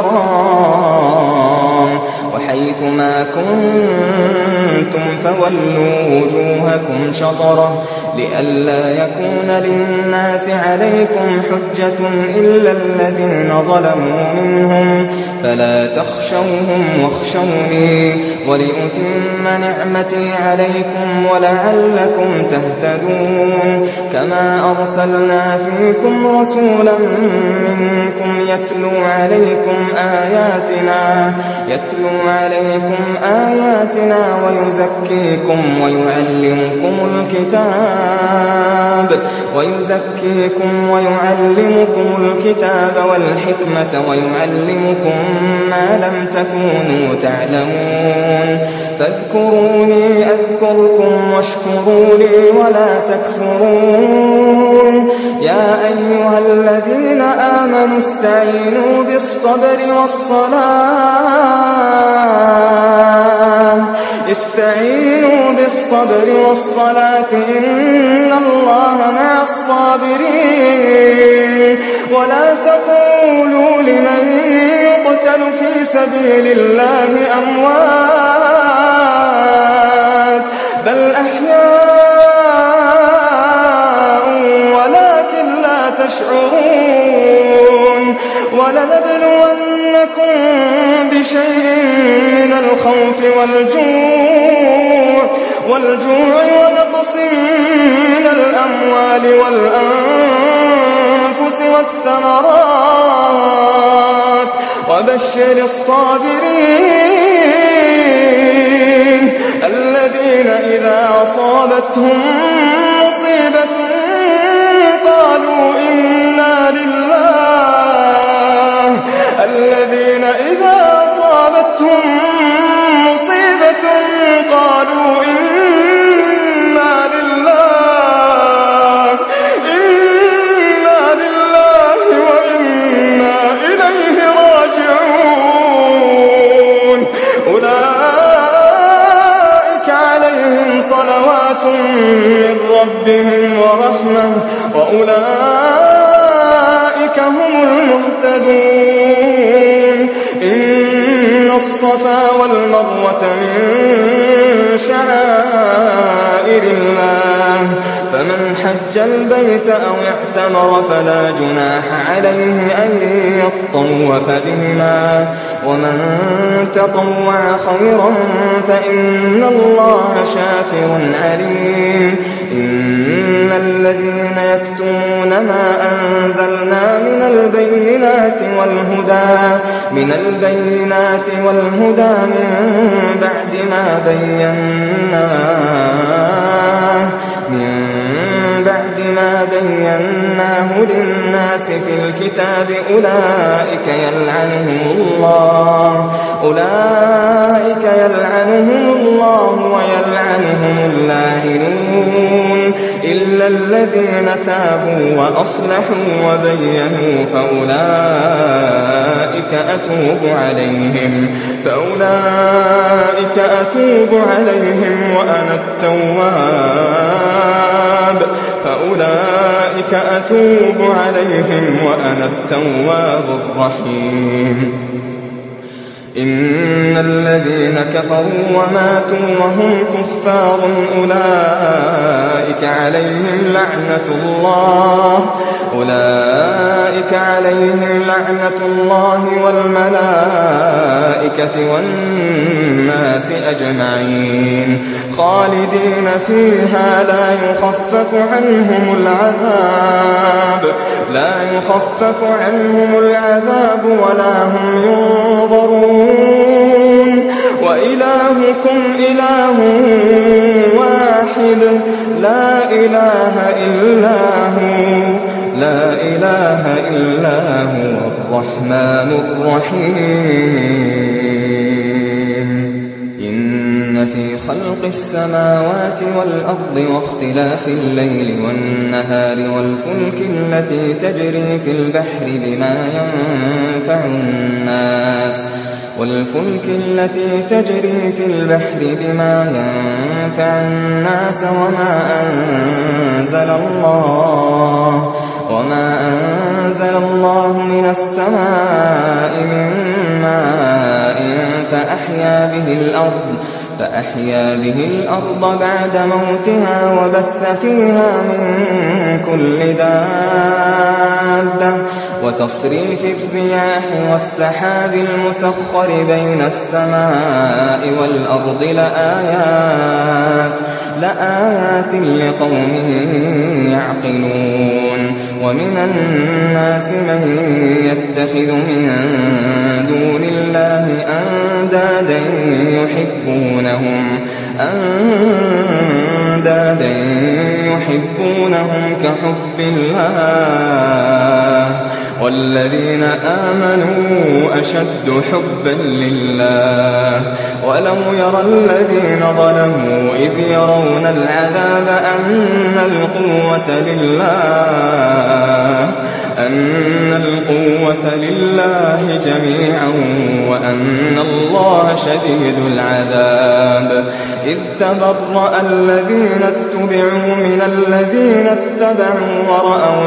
B: الحرام وحيث ما كنتم فولوا وجوهكم شطره لئلا يكون للناس عليكم حجة إلا الذين ظلموا منهم فلا تخشوهم واخشوني ولأتم نعمتي عليكم ولعلكم تهتدون كما أرسلنا فيكم رسولا منكم يتلو عليكم آياتنا يتلو عليكم آياتنا ويزكيكم ويعلمكم الكتاب ويزكيكم ويعلمكم الكتاب والحكمة ويعلمكم ما لم تكونوا تعلمون فاذكروني أذكركم واشكروا لي ولا تكفرون يا أيها الذين آمنوا استعينوا بالصبر والصلاة استعينوا بالصبر والصلاة إن الله مع الصابرين ولا تقولوا لمن يقتل في سبيل الله أموات بل أحياء ولكن لا تشعرون ولنبلونكم بشيء من الخوف والجوع والجوع ونقص من الأموال والأنفس والثمرات وبشر الصابرين الذين إذا أصابتهم مصيبة قالوا إنا لله الذين إذا أصابتهم مصيبة قالوا إنا لله إنا لله وإنا إليه راجعون أولئك عليهم صلوات من ربهم ورحمة وأولئك هم المهتدون إن الصفا والمروة من شعائر الله فمن حج البيت أو اعتمر فلا جناح عليه أن يطوف بهما ومن تطوع خيرا فإن الله شاكر عليم إن الذين يكتمون ما أنزلنا من البينات والهدى من البينات والهدى من بعد ما بيناه من بعد ما بيناه للناس في الكتاب أولئك يلعنهم الله أولئك يلعنهم الله ويلعنهم اللاعنون إلا الذين تابوا وأصلحوا وبينوا فأولئك أتوب عليهم فأولئك أتوب عليهم وأنا التواب فأولئك أتوب عليهم وأنا التواب الرحيم إن الذين كفروا وماتوا وهم كفار أولئك عليهم لعنة الله أولئك عليهم لعنة الله والملائكة والناس أجمعين خالدين فيها لا يخفف عنهم العذاب لا يخفف عنهم العذاب ولا هم ينظرون وإلهكم إله واحد لا إله إلا هو لا إله إلا هو الرحمن الرحيم إن في خلق السماوات والأرض واختلاف الليل والنهار والفلك التي تجري في البحر بما ينفع الناس والفلك التي تجري في البحر بما ينفع الناس وما أنزل الله وما أنزل الله من السماء من ماء فأحيا به الأرض فأحيا به الأرض بعد موتها وبث فيها من كل دابة وتصريف الرياح والسحاب المسخر بين السماء والأرض لآيات لآيات لقوم يعقلون ومن الناس من يتخذ من دون الله أندادا يحبونهم أندادا يحبونهم كحب الله والذين آمنوا أشد حبا لله ولو يرى الذين ظلموا إذ يرون العذاب أن القوة لله أن القوة لله جميعا وأن الله شديد العذاب إذ تبرأ الذين اتبعوا من الذين اتبعوا ورأوا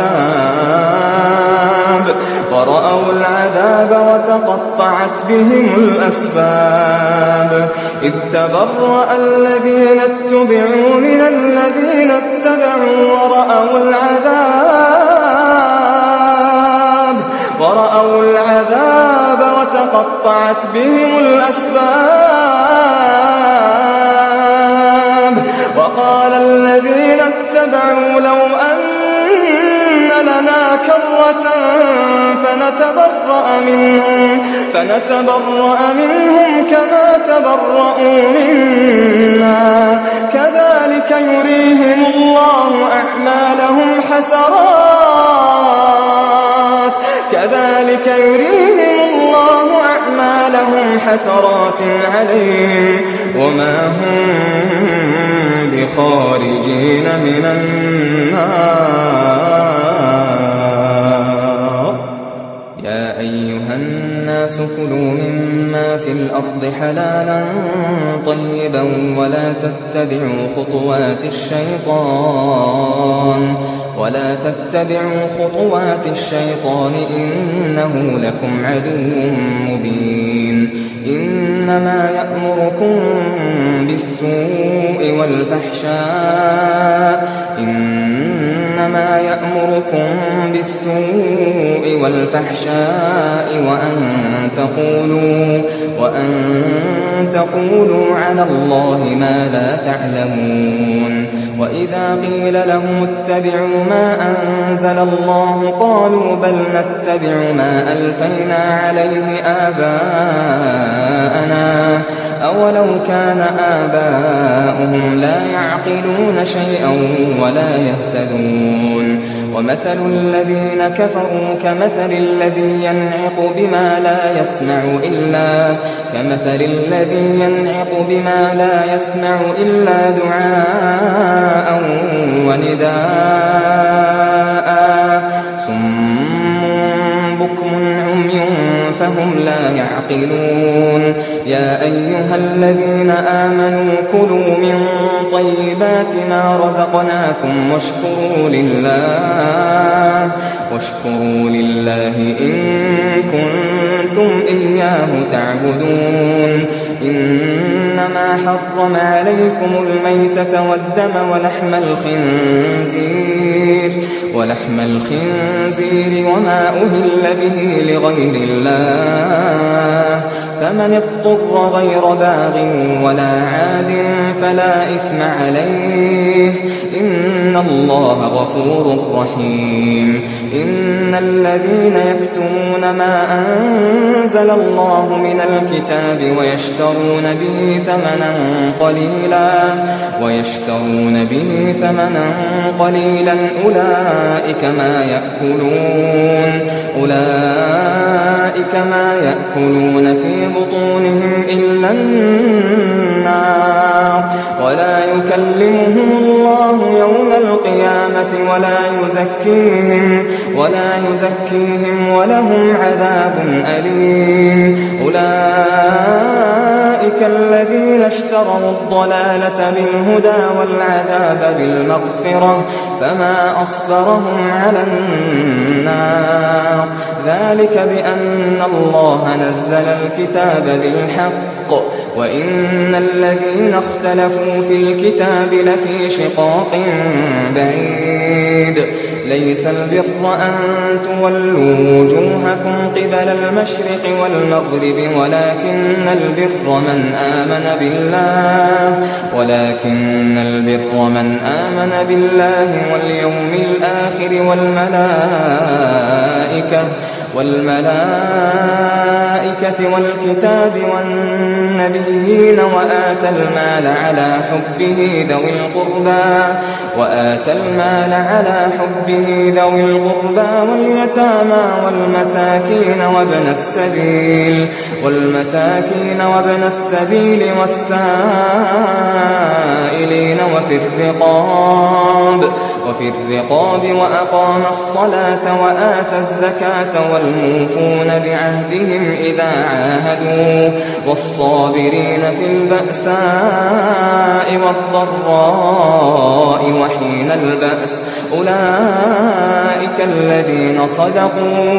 B: العذاب ورأوا العذاب وتقطعت بهم الأسباب إذ تبرأ الذين اتبعوا من الذين اتبعوا ورأوا العذاب ورأوا العذاب وتقطعت بهم الأسباب وقال الذين اتبعوا لو أن لنا كرة فنتبرأ منهم فنتبرأ منهم كما تبرأوا منا كذلك يريهم الله أعمالهم حسرات كذلك يريهم الله أعمالهم حسرات عليهم وما هم بخارجين من النار يا أيها الناس كلوا مما في الأرض حلالا طيبا ولا تتبعوا خطوات الشيطان ولا تتبعوا خطوات الشيطان إنه لكم عدو مبين إنما يأمركم بالسوء والفحشاء إنما يأمركم بالسوء والفحشاء وأن تقولوا وأن تقولوا على الله ما لا تعلمون وإذا قيل لهم اتبعوا ما أنزل الله قالوا بل نتبع ما ألفينا عليه آباءنا أولو كان آباؤهم لا يعقلون شيئا ولا يهتدون ومثل الذين كفروا كمثل الذي ينعق بما لا يسمع إلا كمثل الذي ينعق بما لا يسمع إلا دعاء ونداء صم بكم عمي فهم لا يعقلون يا أيها الذين آمنوا كلوا من طيبات ما رزقناكم واشكروا لله واشكروا لله إن كنتم إياه تعبدون. إنما حرم عليكم الميتة والدم ولحم الخنزير ولحم الخنزير وما أهل به لغير الله، فمن اضطر غير باغ ولا عاد فلا إثم عليه، إن الله غفور رحيم. إن الذين يكتمون ما أنزل الله من الكتاب ويشترون به ثمنا قليلا ويشترون به ثمنا قليلا أولئك ما يأكلون أولئك ما يأكلون في بطونهم إلا النار، ولا يكلمهم الله يوم القيامة ولا يزكيهم ولا يزكيهم ولهم عذاب أليم. أولئك الذين اشتروا الضلالة بالهدى والعذاب بالمغفرة فما أصبرهم على النار، ذلك بأن الله نزل الكتاب بالحق وإن الذين اختلفوا في الكتاب لفي شقاق بعيد. ليس البر أن تولوا وجوهكم قبل المشرق والمغرب ولكن البر من آمن بالله ولكن البر من آمن بالله واليوم الآخر والملائكة والملائكة والكتاب والنبيين وآتى المال على حبه ذوي القربى وآتى المال على حبه ذوي القربى واليتامى والمساكين وابن السبيل والمساكين وابن السبيل والسائلين وفي الرقاب وفي الرقاب وأقام الصلاة وآتى الزكاة والموفون بعهدهم إذا عاهدوا والصابرين في البأساء والضراء وحين البأس، أولئك الذين صدقوا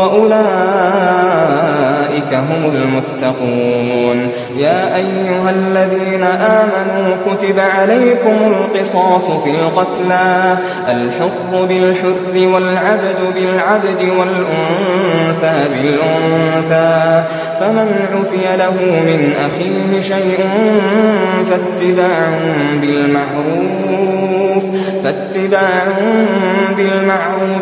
B: وأولئك هم المتقون. يا أيها الذين آمنوا كتب عليكم القصاص في القتلى، الحر بالحر والعبد بالعبد والأنثى بالأنثى، فمن عفي له من أخيه شيء فاتباع بالمعروف فاتباع بالمعروف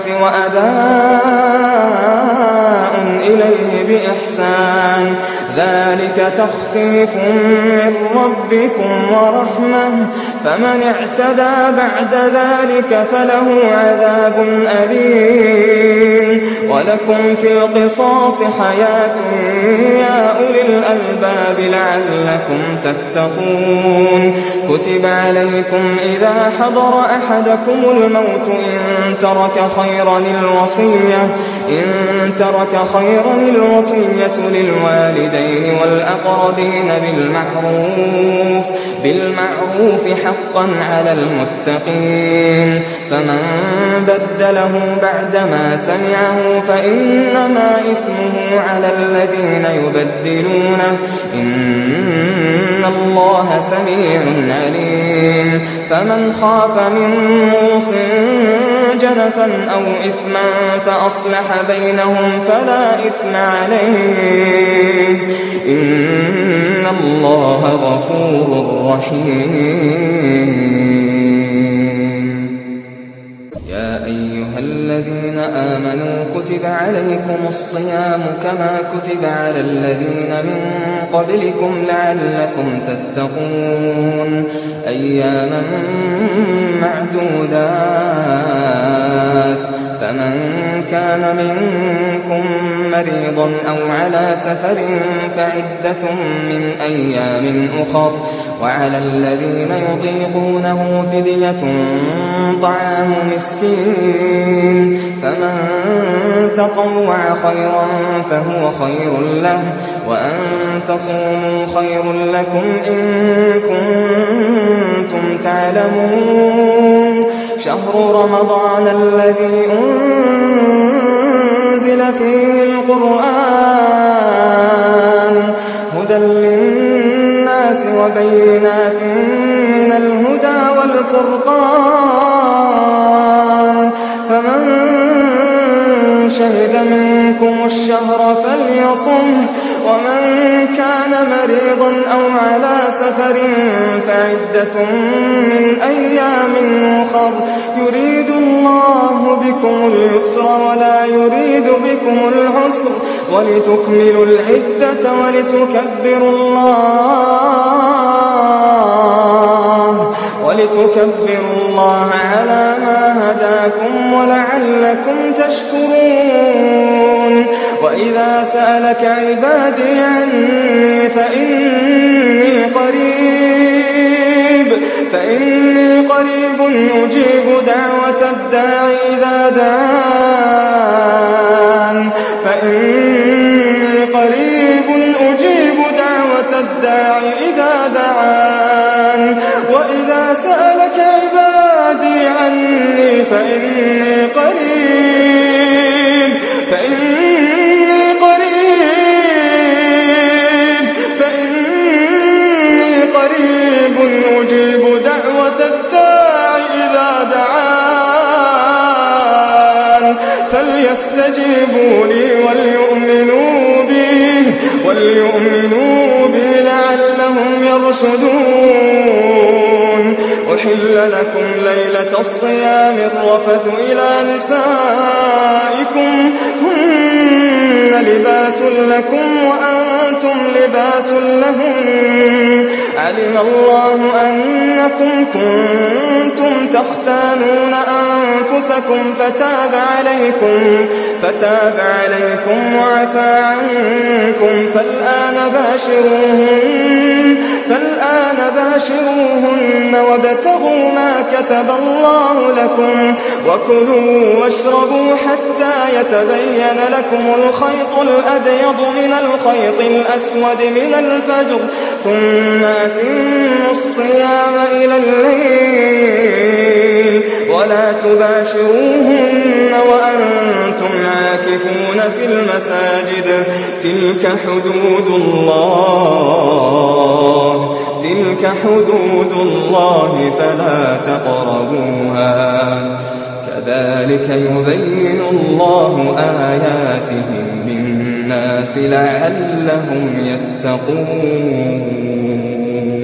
B: وأداء إليه بإحسان، ذلك تخفيف من ربكم ورحمة، فمن اعتدى بعد ذلك فله عذاب أليم. ولكم في القصاص حياة يا أولي الألباب لعلكم تتقون. كتب عليكم إذا حضر أحدكم الموت إن ترك خيرا الوصية إن ترك خيرا الوصية للوالدين والأقربين بالمعروف بالمعروف حقا على المتقين، فمن بدله بعدما سمعه فإنما إثمه على الذين يبدلونه، إن الله سميع عليم. فمن خاف من موص جنفا أو إثما فأصلح بينهم فلا إثم عليه، إن الله غفور رحيم. يا أيها الذين آمنوا كتب عليكم الصيام كما كتب على الذين من قبلكم لعلكم تتقون، أياما معدودات، فمن كان منكم مريضا أو على سفر فعدة من أيام أخر، وعلى الذين يطيقونه فدية طعام مسكين فمن تطوع خيرا فهو خير له وأن تصوموا خير لكم إن كنتم تعلمون شهر رمضان الذي أنزل فيه القرآن هدى للناس وبينات من الهدى والفرقان فمن شهد منكم الشهر فليصمه ومن كان مريضا أو على سفر فعدة من أيام أخر يريد الله بكم اليسر ولا يريد بكم العسر ولتكملوا العدة ولتكبروا الله ولتكبروا الله على ما هداكم ولعلكم تشكرون وإذا سألك عبادي عني فإني قريب فإني قريب أجيب دعوة الداع إذا دعان فإني قريب أجيب دعوة الداع إذا دعان وإذا سألك عبادي عني فإني قريب فإني قريب فإني قريب أجيب دعوة الداع إذا دعان فليستجيبوا لي وليؤمنوا بي وليؤمنوا بي لعلهم يرشدون أحل لكم ليلة الصيام الرفث إلى نسائكم هن لباس لكم وأنتم لباس لهم علم الله أنكم كنتم تختانون أنفسكم فتاب عليكم فتاب عليكم وعفى عنكم فالآن باشروهن فالآن باشروهن وابتغوا ما كتب الله لكم وكلوا واشربوا حتى يتبين لكم الخيط الأبيض من الخيط الأسود من الفجر ثم أتموا الصيام إلى الليل ولا تباشروهن وأنتم عاكفون في المساجد تلك حدود الله تلك حدود الله فلا تقربوها كذلك يبين الله آياته للناس لعلهم يتقون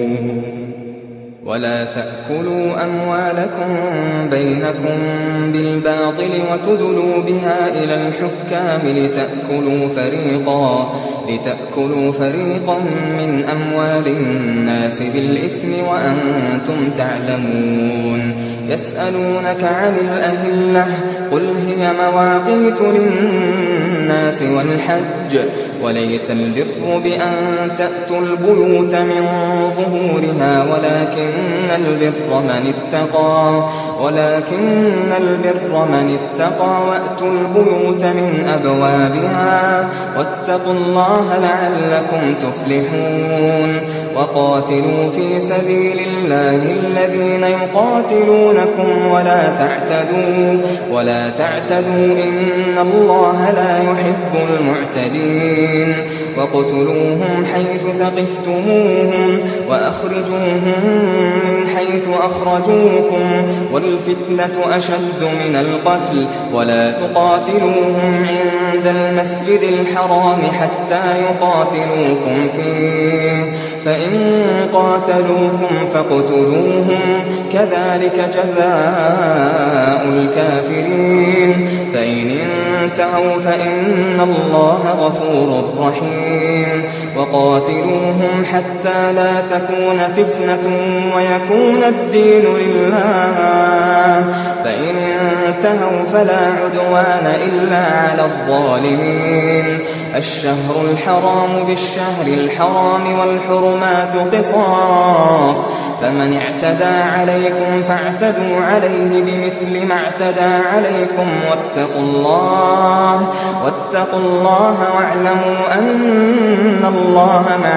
B: ولا تأكلوا أموالكم بينكم بالباطل وتدلوا بها إلى الحكام لتأكلوا فريقا لتأكلوا فريقا من أموال الناس بالإثم وأنتم تعلمون يسألونك عن الأهلة قل هي مواقيت للناس والحج وليس البر بأن تأتوا البيوت من ظهورها ولكن البر من اتقى ولكن البر من اتقى وأتوا البيوت من أبوابها واتقوا الله لعلكم تفلحون وقاتلوا في سبيل الله الذين يقاتلونكم ولا تعتدوا ولا تعتدوا إن الله لا يحب المعتدين وقتلوهم حيث ثقفتموهم وأخرجوهم من حيث أخرجوكم والفتنة أشد من القتل ولا تقاتلوهم عند المسجد الحرام حتى يقاتلوكم فيه فإن قاتلوكم فاقتلوهم كذلك جزاء الكافرين فإن انتهوا فإن الله غفور رحيم وقاتلوهم حتى لا تكون فتنة ويكون الدين لله فإن انتهوا فلا عدوان إلا على الظالمين الشهر الحرام بالشهر الحرام والحرمات قصاص فمن اعتدى عليكم فاعتدوا عليه بمثل ما اعتدى عليكم واتقوا الله واتقوا الله واعلموا أن الله مع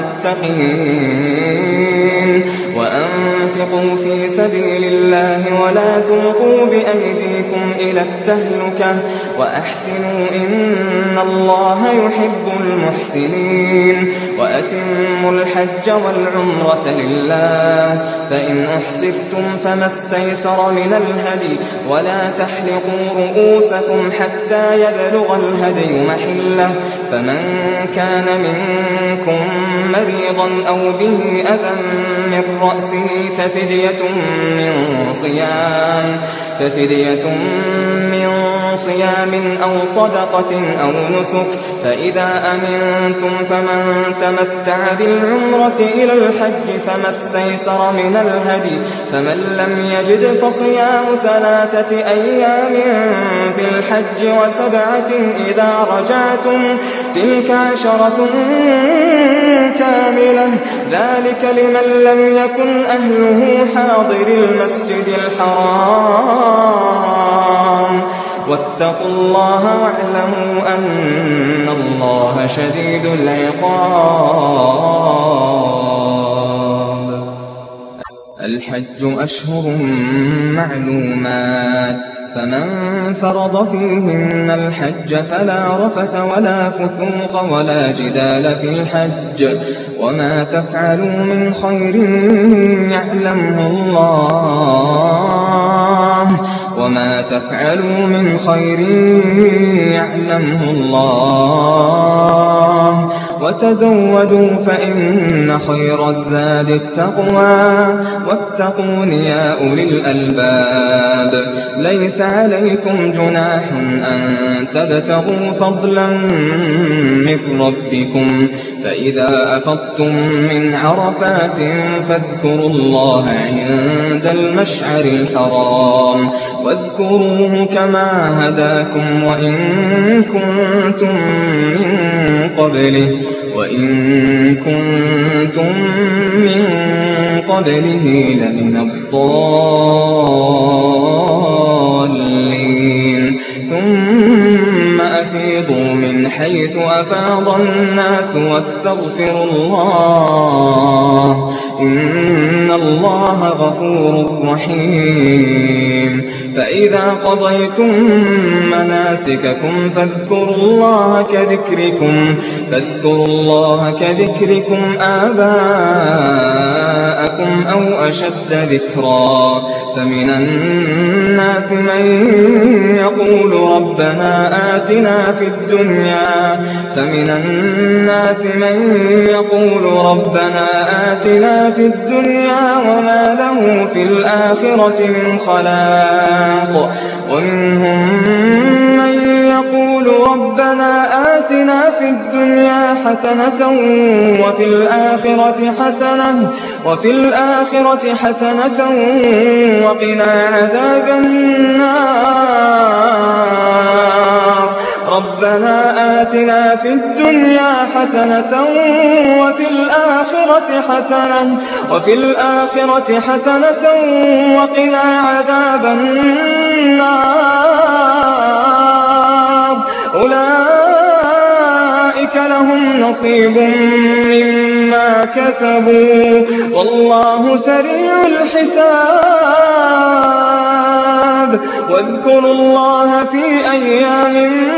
B: المتقين وأنفقوا في سبيل الله ولا تلقوا بأيديكم إلى التهلكة وأحسنوا إن الله يحب المحسنين وأتموا الحج والعمرة لله فإن أحصرتم فما استيسر من الهدي ولا تحلقوا رؤوسكم حتى يبلغ الهدي محله فمن كان منكم مريضا أو به أذى من رأسه ففدية من صيام ففدية من صيام أو صدقة أو نسك فإذا أمنتم فمن تمتع بالعمرة إلى الحج فما استيسر من الهدي فمن لم يجد فصيام ثلاثة أيام في الحج وسبعة إذا رجعتم تلك عشرة كاملة ذلك لمن لم يكن أهله حاضر المسجد الحرام واتقوا الله واعلموا أن الله شديد العقاب. الحج أشهر معلومات فمن فرض فيهن الحج فلا رفث ولا فسوق ولا جدال في الحج وما تفعلوا من خير يعلمه الله وما تفعلوا من خير يعلمه الله وتزودوا فإن خير الزاد التقوى واتقون يا أولي الألباب. ليس عليكم جناح أن تبتغوا فضلا من ربكم فإذا أفضتم من عرفات فاذكروا الله عند المشعر الحرام واذكروه كما هداكم وإن كنتم من قبله وإن كنتم من قبله لمن الضالين. ثم أفيضوا من حيث أفاض الناس واستغفروا الله إن الله غفور رحيم. فإذا قضيتم مناسككم فاذكروا الله كذكركم فاذكروا الله كذكركم آباءكم أو أشد ذكرا. فمن الناس من يقول ربنا آتنا في الدنيا فمن الناس من يقول ربنا آتنا في الدنيا وما له في الآخرة من خلاق ومنهم من يقول ربنا آتنا في الدنيا حسنة وفي الآخرة حسنة وفي الآخرة حسنة وقنا عذاب النار. ربنا آتنا في الدنيا حسنة وفي الآخرة حسنة وفي الآخرة حسنة وقنا عذاب النار. أولئك لهم نصيب مما كسبوا والله سريع الحساب. واذكروا الله في أيام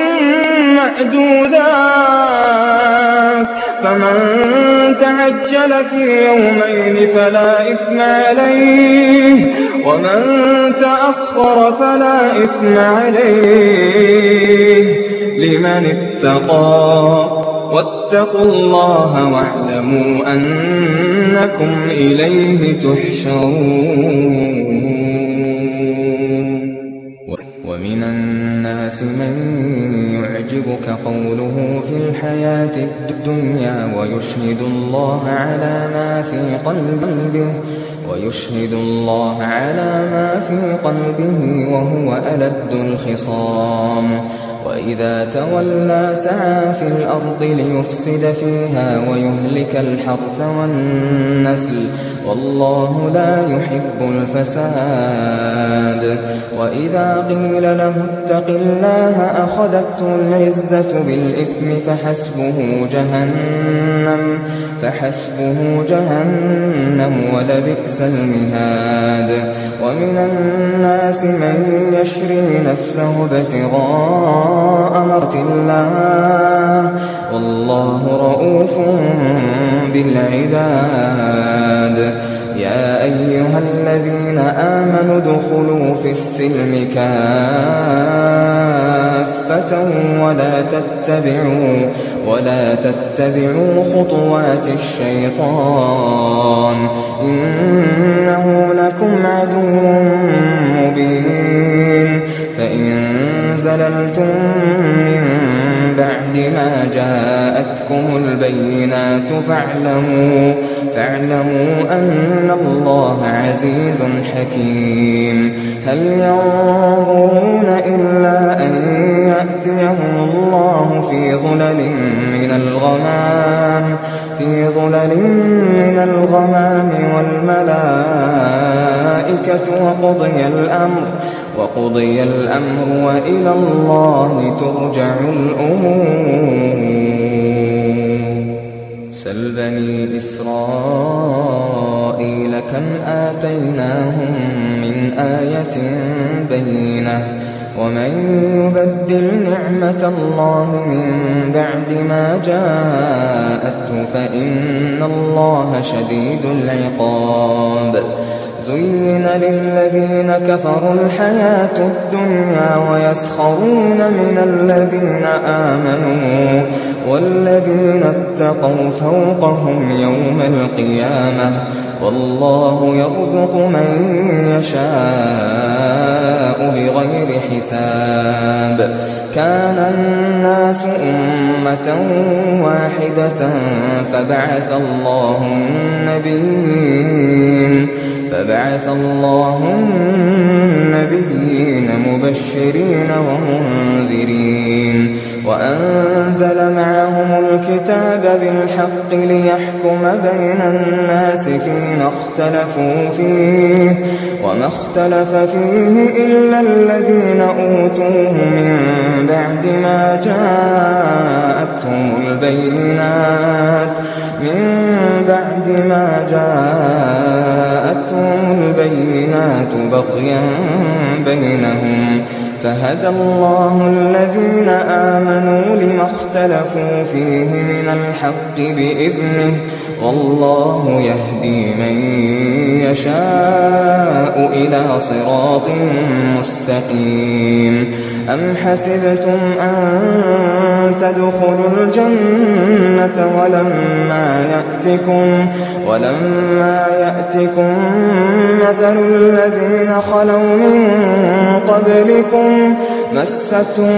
B: معدودات فمن تعجل في يومين فلا إثم عليه ومن تأخر فلا إثم عليه لمن اتقى. واتقوا الله واعلموا أنكم إليه تحشرون. ومن الناس من يعجبك قوله في الحياة الدنيا ويشهد الله على ما في قلبه ويشهد الله على ما في قلبه وهو ألد الخصام. وإذا تولى سعى في الأرض ليفسد فيها ويهلك الحرث والنسل والله لا يحب الفساد. وإذا قيل له اتق الله أخذته العزة بالإثم فحسبه جهنم فحسبه جهنم ولبئس المهاد. ومن الناس من يشري نفسه ابتغاء مرضات الله والله رؤوف بالعباد. يا أيها الذين آمنوا ادخلوا في السلم كافة ولا تتبعوا ولا تتبعوا خطوات الشيطان إنه لكم عدو مبين. فإن زللتم من بعد ما جاءتكم البينات فاعلموا فاعلموا أن الله عزيز حكيم. هل ينظرون إلا أن يأتيهم الله في ظلل من الغمام في ظلل من الغمام والملائكة وقضي الأمر وقضي الأمر وإلى الله ترجع الأمور. سل بني إسرائيل كم آتيناهم من آية بينة ومن يبدل نعمة الله من بعد ما جاءته فإن الله شديد العقاب. زين للذين كفروا الحياة الدنيا ويسخرون من الذين آمنوا والذين اتقوا فوقهم يوم القيامة والله يرزق من يشاء بغير حساب. كان الناس أمة واحدة فبعث الله النبيين فبعث الله النبيين مبشرين ومنذرين وأنزل معهم الكتاب بالحق ليحكم بين الناس فيما اختلفوا فيه وما اختلف فيه إلا الذين أوتوه من بعد ما جاءتهم البينات من بعد ما جاءتهم البينات بغيا بينهم فهدى الله الذين آمنوا لما اختلفوا فيه من الحق بإذنه والله يهدي من يشاء إلى صراط مستقيم. أم حسبتم أن تدخلوا الجنة ولما يأتكم ولما يأتكم مثل الذين خلوا من قبلكم مستهم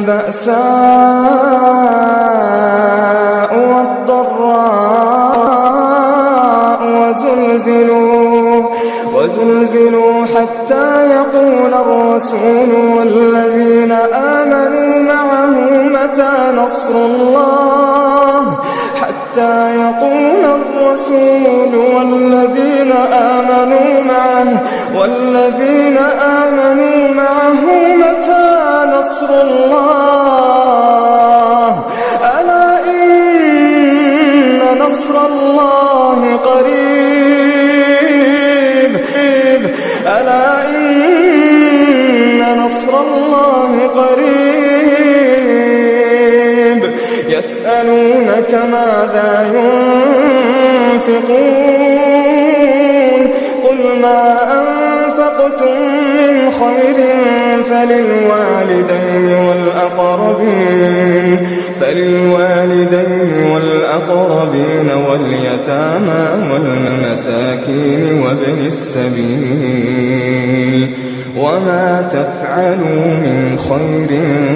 B: البأساء والضراء وزلزلوا وزلزلوا حتى يقول الرسول والذين آمنوا معه متى نصر الله حتى يقول الرسول والذين آمنوا معه والذين آمنوا معه متى نصر الله ألا إن نصر الله قريب ألا إن نصر الله قريب. يسألونك ماذا ينفقون قل ما أنفقتم من خير فللوالدين والأقربين فللوالدين والأقربين واليتامى والمساكين وابن السبيل وما تفعلوا من خير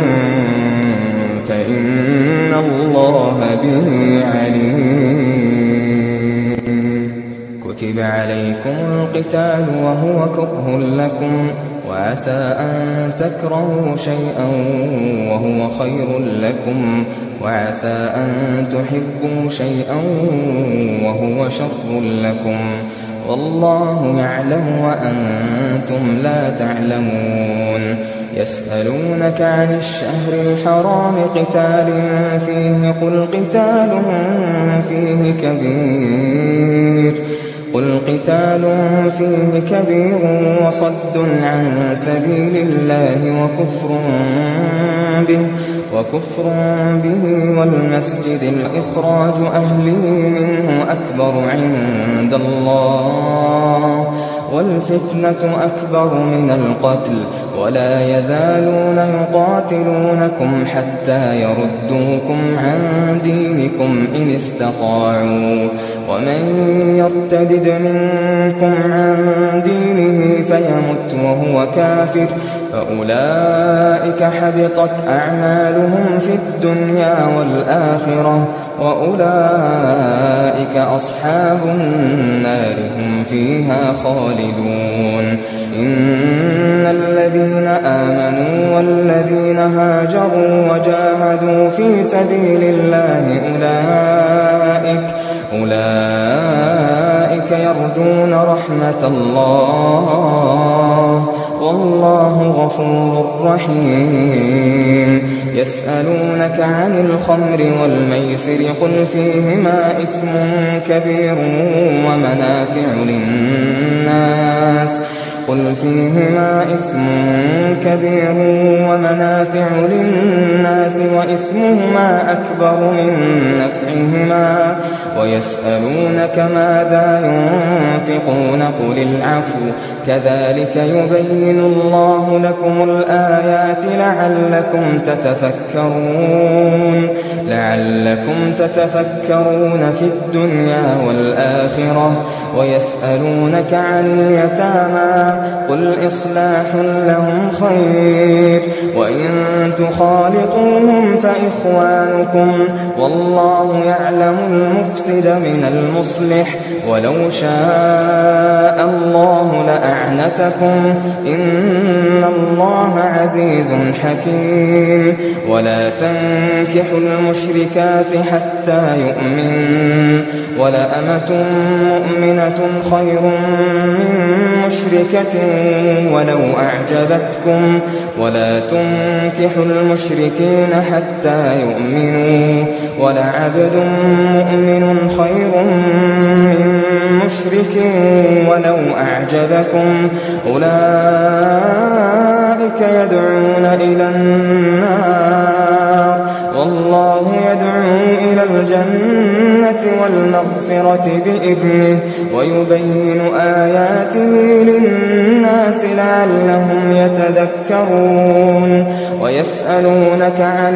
B: فإن الله به عليم. كتب عليكم القتال وهو كره لكم وعسى أن تكرهوا شيئا وهو خير لكم وعسى أن تحبوا شيئا وهو شر لكم والله يعلم وأنتم لا تعلمون. يسألونك عن الشهر الحرام قتال فيه قل قتال فيه كبير قل قتال فيه كبير وصد عن سبيل الله وكفر به وكفر به والمسجد الإخراج أهله منه أكبر عند الله والفتنة أكبر من القتل ولا يزالون يقاتلونكم حتى يردوكم عن دينكم إن استطاعوا ومن يرتدد منكم عن دينه فيمت وهو كافر فأولئك حبطت أعمالهم في الدنيا والآخرة وأولئك أصحاب النار هم فيها خالدون. إن الذين آمنوا والذين هاجروا وجاهدوا في سبيل الله أولئك أولئك يرجون رحمة الله والله غفور رحيم. يسألونك عن الخمر والميسر قل فيهما إثم كبير ومنافع للناس قل فيهما إثم كبير ومنافع للناس وإثمهما أكبر من نفعهما ويسألونك ماذا ينفقون قل العفو كذلك يبين الله لكم الآيات لعلكم تتفكرون لعلكم تتفكرون في الدنيا والآخرة. ويسألونك عن اليتامى قل إصلاح لهم خير وإن تخالطوهم فإخوانكم والله يعلم المفسد من المصلح ولو شاء الله لأعنتكم إن الله عزيز حكيم. ولا تنكحوا المشركات حتى يؤمنوا ولأمة مؤمنة خير من مشركة ولو أعجبتكم ولا تنكحوا المشركين حتى يؤمنوا ولعبد مؤمن خير من مشرك ولو أعجبكم أولئك يدعون إلى النار والله يدعو إلى الجنة والمغفرة بإذنه ويبين آياته للناس لعلهم يتذكرون. ويسألونك عن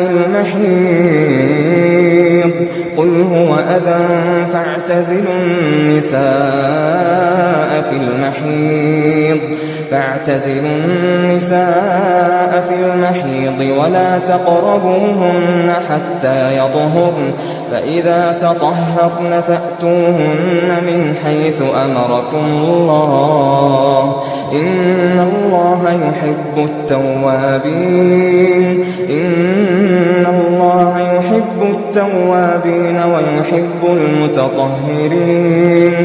B: المحيض قل هو أذى فاعتزلوا النساء في المحيض فاعتزلوا النساء في المحيض ولا تقربوهن حتى يطهرن فإذا تطهرن فأتوهن من حيث أمركم الله إن الله يحب التوابين إن الله يحب التوابين ويحب المتطهرين.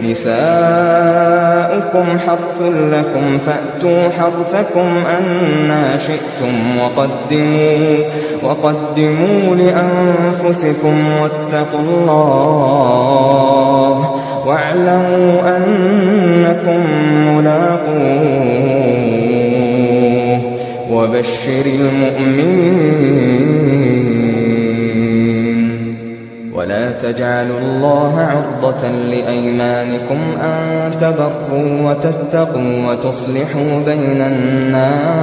B: نساؤكم حرث لكم فأتوا حرثكم أنى شئتم وقدموا وقدموا لأنفسكم واتقوا الله واعلموا أنكم ملاقوه وبشر المؤمنين. ولا تجعلوا الله عرضة لأيمانكم أن تبروا وتتقوا وتصلحوا بين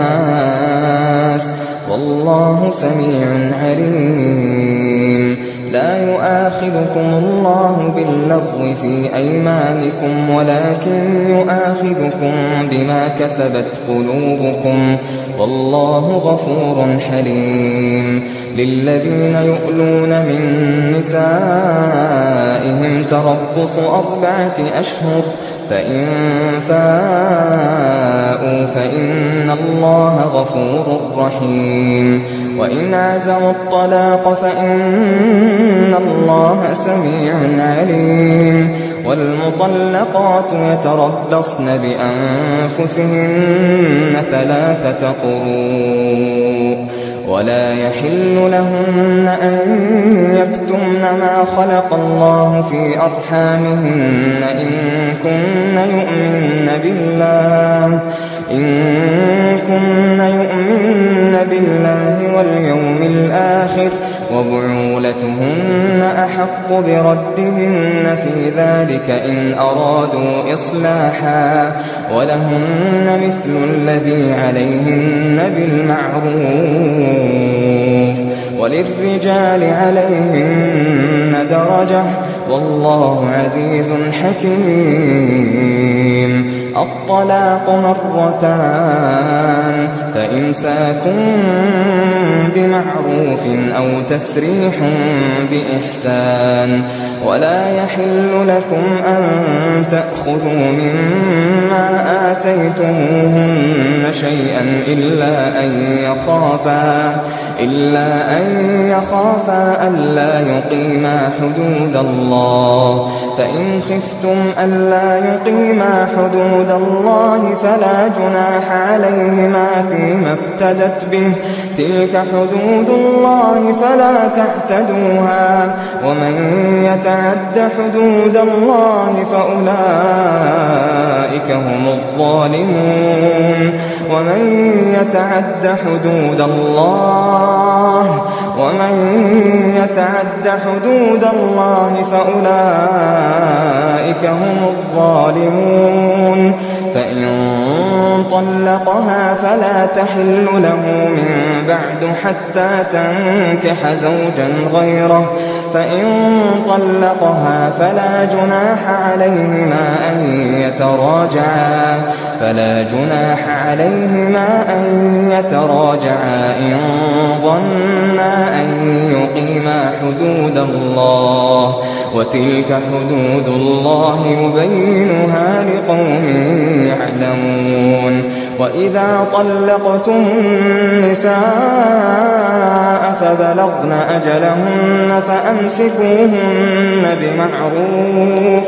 B: الناس والله سميع عليم. لا يؤاخذكم الله باللغو في أيمانكم ولكن يؤاخذكم بما كسبت قلوبكم والله غفور حليم. للذين يؤلون من نسائهم تربص أربعة أشهر فإن فاءوا فإن الله غفور رحيم. وإن عزموا الطلاق فإن الله سميع عليم. والمطلقات يتربصن بأنفسهن ثلاثة قروء ولا يحل لهن أن يكتمن ما خلق الله في أرحامهن إن كن يؤمن بالله إن كن يؤمن بالله واليوم الآخر وبعولتهن أحق بردهن في ذلك إن أرادوا إصلاحا ولهن مثل الذي عليهن بالمعروف وللرجال عليهن درجة والله عزيز حكيم. الطلاق مرتان فإمساك بمعروف أو تسريح بإحسان. ولا يحل لكم أن تأخذوا مما آتيتموهن شيئا إلا أن يخافا إلا أن يخافا ألا يقيما حدود الله. فإن خفتم ألا يقيما حدود الله فلا جناح عليهما فيما افتدت به تلك حدود الله فلا تعتدوها ومن يتعد حدود الله فأولئك هم الظالمون. ومن يتعد حدود الله ومن يتعد حدود الله فأولئك هم الظالمون. فإن طلقها فلا تحل له من بعد حتى تنكح زوجا غيره. فإن طلقها فلا جناح عليهما أن يتراجعا فلا جناح عليهما أن يتراجعا إن ظنا أن يقيما حدود الله وتلك حدود الله يبينها لقوم يعلمون. وإذا طلقتم النساء فبلغن أجلهن فأمسكوهن بمعروف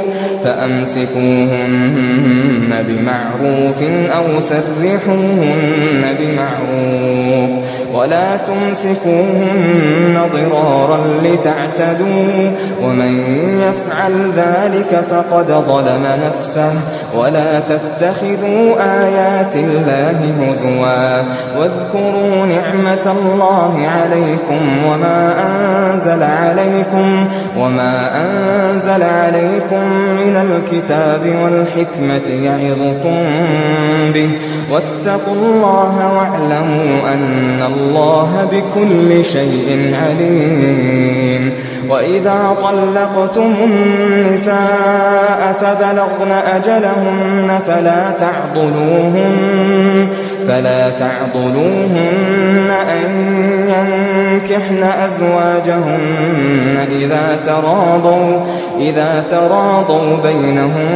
B: فأمسكوهن بمعروف أو سرحوهن بمعروف ولا تمسكوهن ضرارا لتعتدوا ومن يفعل ذلك فقد ظلم نفسه. ولا تتخذوا آيات الله هزوا واذكروا نعمة الله عليكم وما أنزل عليكم وما أنزل عليكم من الكتاب والحكمة يعظكم به واتقوا الله واعلموا أن الله بكل شيء عليم. وإذا طلقتم النساء فبلغن أجلهن فلا تعضلوهن فلا تعضلوهن أن ينكحن أزواجهن إذا تراضوا إذا تراضوا بينهم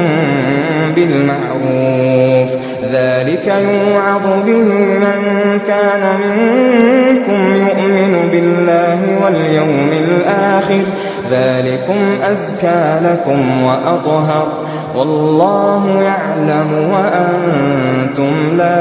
B: بالمعروف. ذلك يوعظ به من كان منكم يؤمن بالله واليوم الآخر ذلكم أزكى لكم وأطهر والله يعلم وأنتم لا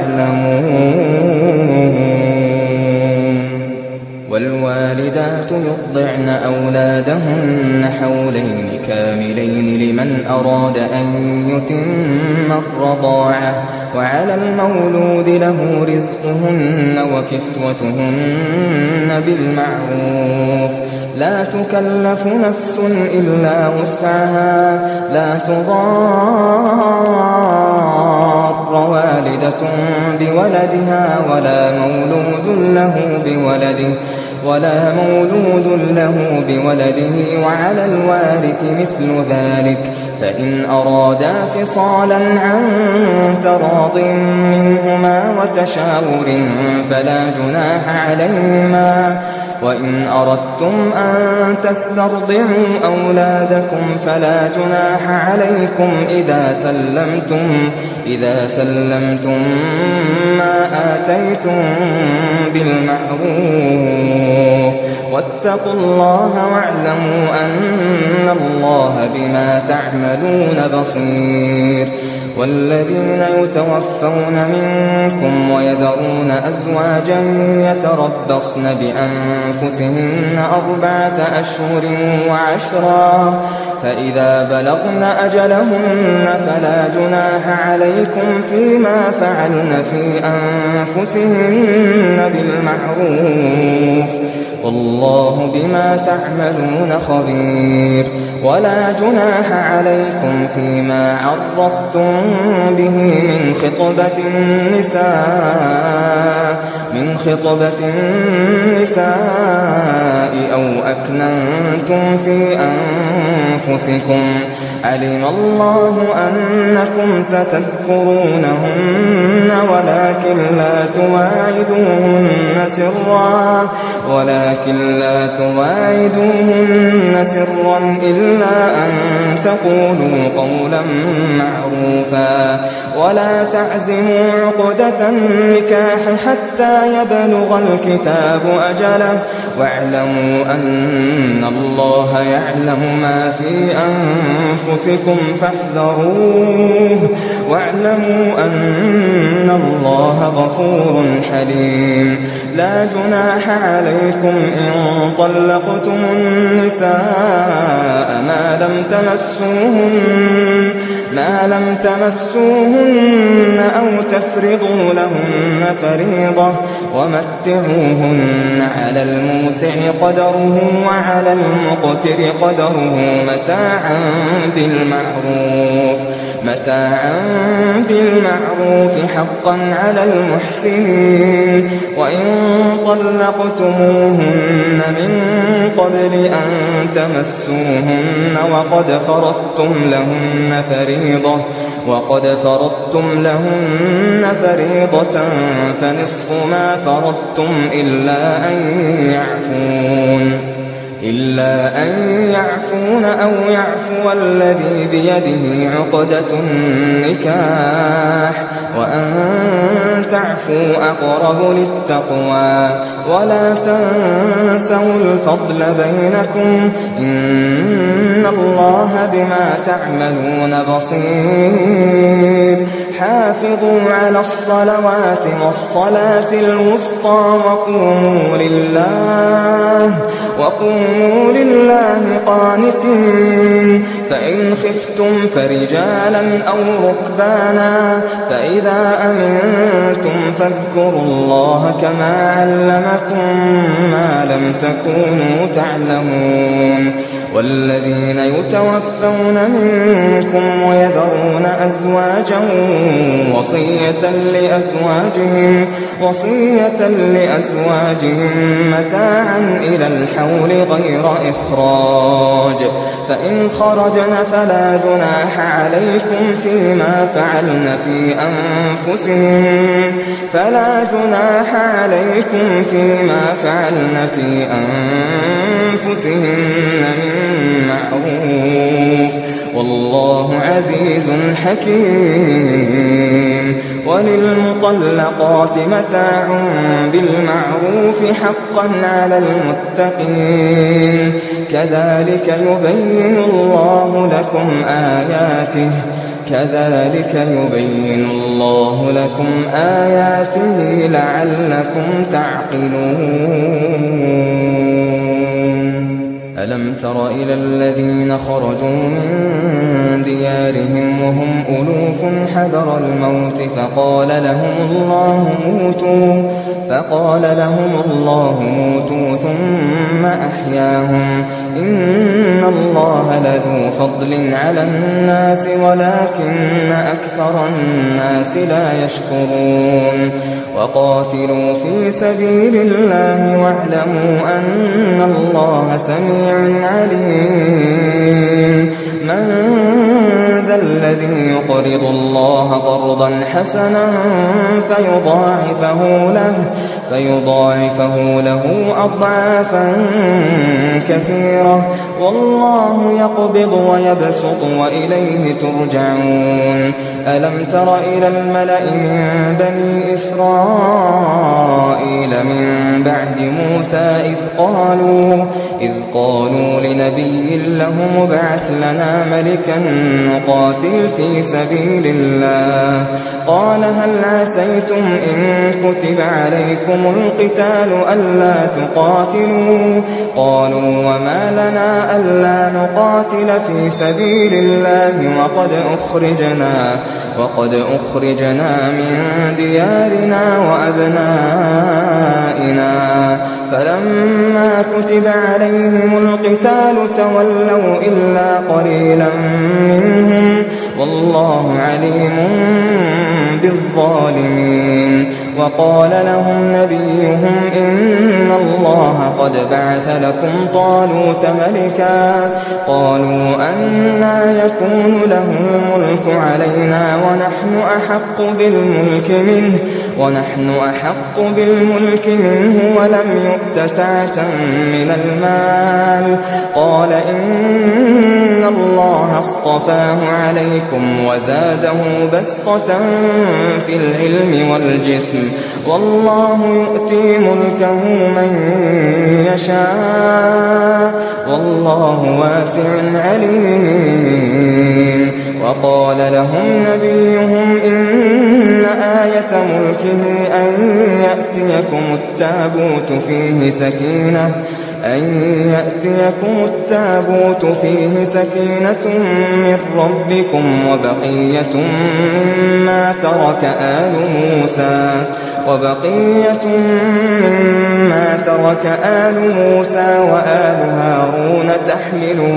B: تعلمون. والوالدات يرضعن أولادهن حولين كاملين لمن أراد أن يتم الرضاعة وعلى المولود له رزقهن وكسوتهن بالمعروف. لا تكلف نفس إلا وسعها لا تضار والدة بولدها ولا مولود له بولده ولا مولود له بولده وعلى الوارث مثل ذلك فإن أرادا فصالا عن تراض منهما وتشاور فلا جناح عليهما وإن أردتم أن تسترضعوا أولادكم فلا جناح عليكم إذا سلمتم إذا سلمتم ما آتيتم بالمعروف واتقوا الله واعلموا أن الله بما تعملون بصير. والذين يتوفون منكم ويذرون أزواجا يتربصن بأنفسهن أربعة أشهر وعشرا فإذا بلغن أجلهن فلا جناح عليكم فيما فعلن في أنفسهن بالمعروف والله بما تعملون خبير. ولا جناح عليكم فيما عرضتم به من خطبة النساء من خطبة النساء أو أكننتم في أنفسكم علم الله أنكم ستذكرونهن ولكن لا تواعدوهن سرا ولكن لا تواعدوهن سرا إلا أن تقولوا قولا معروفا ولا تعزموا عقدة النكاح حتى يبلغ الكتاب أجله واعلموا أن الله يعلم ما في أنفسكم فاحذروه واعلموا أن الله غفور حليم. لا جناح عليكم إن طلقتم النساء ما لم تمسوهن ما لم تمسوهن أو تفرضوا لهن فريضة ومتعوهن على الموسع قدره وعلى المقتر قدره متاعا بالمعروف متاعا بالمعروف حقا على المحسنين. وإن طلقتموهن من قبل أن تمسوهن وقد فرضتم لهن فريضة وقد فرضتم لهن فريضة فنصف ما فرضتم إلا أن يعفون إلا أن يعفون أو يعفو الذي بيده عقدة النكاح وأن تعفوا أقرب للتقوى ولا تنسوا الفضل بينكم إن الله بما تعملون بصير. حافظوا على الصلوات والصلاة الوسطى وقوموا لله وقوموا لله قانتين فإن خفتم فرجالا أو ركبانا فإذا أمنتم فاذكروا الله كما علمكم ما لم تكونوا تعلمون. والذين يتوفون منكم ويذرون أزواجا وصية لأزواجهم وصية لأزواجهم متاعا إلى الحول غير إخراج فإن خرجن فلا جناح عليكم فيما فعلن في أنفسهم فلا جناح عليكم فيما فعلن في أنفسهن من معروف والله عزيز حكيم. وللمطلقات متاع بالمعروف حقا على المتقين كذلك يبين الله لكم آياته كذلك يبين الله لكم آياته لعلكم تعقلون. ألم تر إلى الذين خرجوا من ديارهم وهم ألوف حذر الموت فقال لهم الله موتوا فقال لهم الله موتوا ثم أحياهم إن الله لذو فضل على الناس ولكن أكثر الناس لا يشكرون وقاتلوا في سبيل الله واعلموا أن الله سميع عليم من ذا الذي يقرض الله قرضا حسنا فيضاعفه له فيضاعفه له أضعافا كثيرة والله يقبض ويبسط وإليه ترجعون ألم تر إلى الملأ من بني إسرائيل من بعد موسى إذ قالوا إذ قالوا لنبي له مبعث لنا ملكا نقاتل في سبيل الله قال هل عسيتم إن كتب عليكم القتال ألا تقاتلوا قالوا وما لنا ألا نقاتل في سبيل الله وقد أخرجنا وقد أخرجنا من ديارنا وأبنائنا فلما كتب عليهم القتال تولوا إلا قليلا منهم والله عليم بالظالمين وقال لهم نبيهم إن الله قد بعث لكم طالوت ملكا قالوا أنى يكون له الملك علينا ونحن أحق بالملك منه ونحن أحق بالملك منه ولم يؤت سعة من المال قال إن الله اصطفاه عليكم وزاده بسطة في العلم والجسم والله يؤتي ملكه من يشاء والله واسع عليم وقال لهم نبيهم إن آية ملكه أن يأتيكم التابوت فيه سكينة أن يأتيكم التابوت فيه سكينة من ربكم وبقية مما ترك آل موسى وبقية مما ترك آل موسى وآل هارون تحمله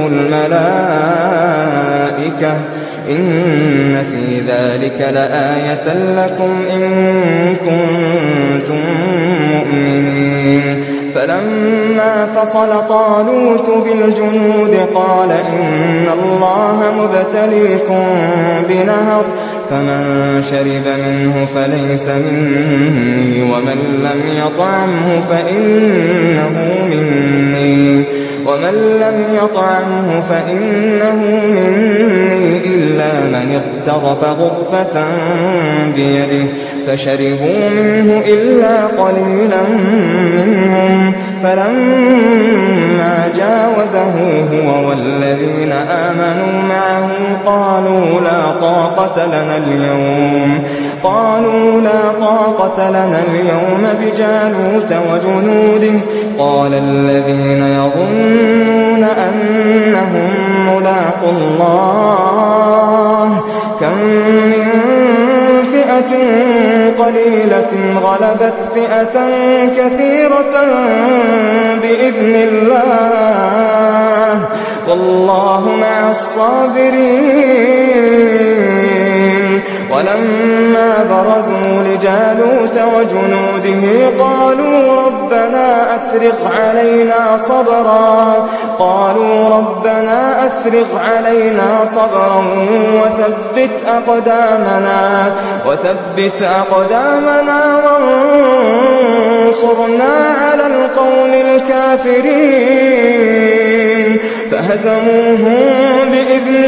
B: الملائكة إن في ذلك لآية لكم إن كنتم مؤمنين فلما فصل طالوت بالجنود قال إن الله مبتليكم بنهر فمن شرب منه فليس مني ومن لم يطعمه فإنه مني ومن لم يطعمه فإنه مني إلا من اغترف غرفة بيده فشربوا منه إلا قليلا منهم فلما جاوزه هو والذين آمنوا معه قالوا لا طاقة لنا اليوم قالوا لا طاقة لنا اليوم بجالوت وجنوده قال الذين يظنون أنهم ملاقوا الله كم من فئة قليلة غلبت فئة كثيرة بإذن الله والله مع الصابرين ولما برزوا لجالوت وجنوده قالوا ربنا أفرغ علينا صبرا قالوا ربنا أفرغ علينا صبرا وثبت أقدامنا وثبت أقدامنا وانصرنا على القوم الكافرين فهزموهم بإذن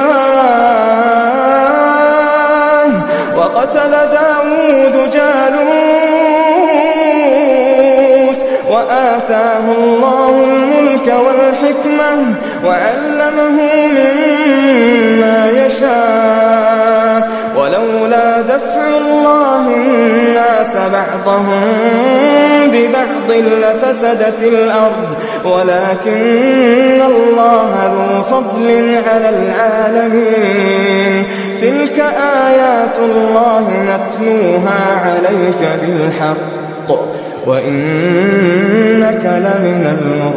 B: الله وقتل داود جالوت وآتاه الله الملك والحكمة وعلمه مما يشاء ولولا دفع الله الناس بعضهم ببعض لفسدت الأرض ولكن الله ذو فضل على العالمين تلك آيات الله نتلوها عليك بالحق بالحق وإنك لمن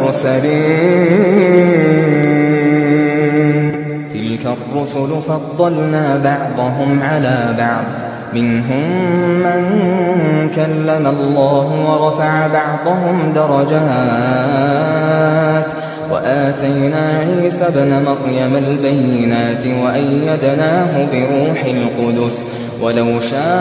B: المرسلين تلك الرسل فضلنا بعضهم على بعض منهم من كلم الله ورفع بعضهم درجات وآتينا عيسى ابن مريم البينات وأيدناه بروح القدس ولو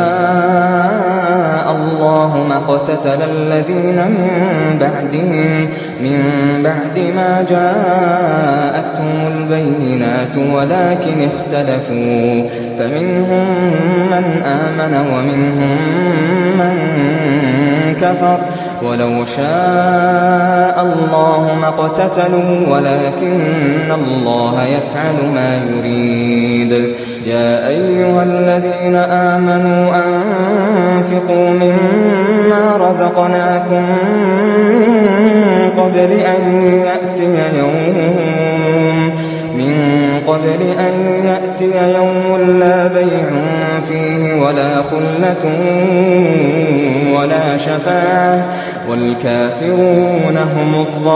B: شاء الله ما اقتتل الذين من بعدهم من بعد ما جاءتهم البينات ولكن اختلفوا فمنهم من آمن ومنهم من كفر ولو شاء الله ما اقتتلوا ولكن الله يفعل ما يريد يا أيها الذين آمنوا أنفقوا مما رزقناكم من قبل أن يأتي يوم من قبل أن يأتي يوم لا بيع فيه ولا خلة ولا شفاعة والكافرون هم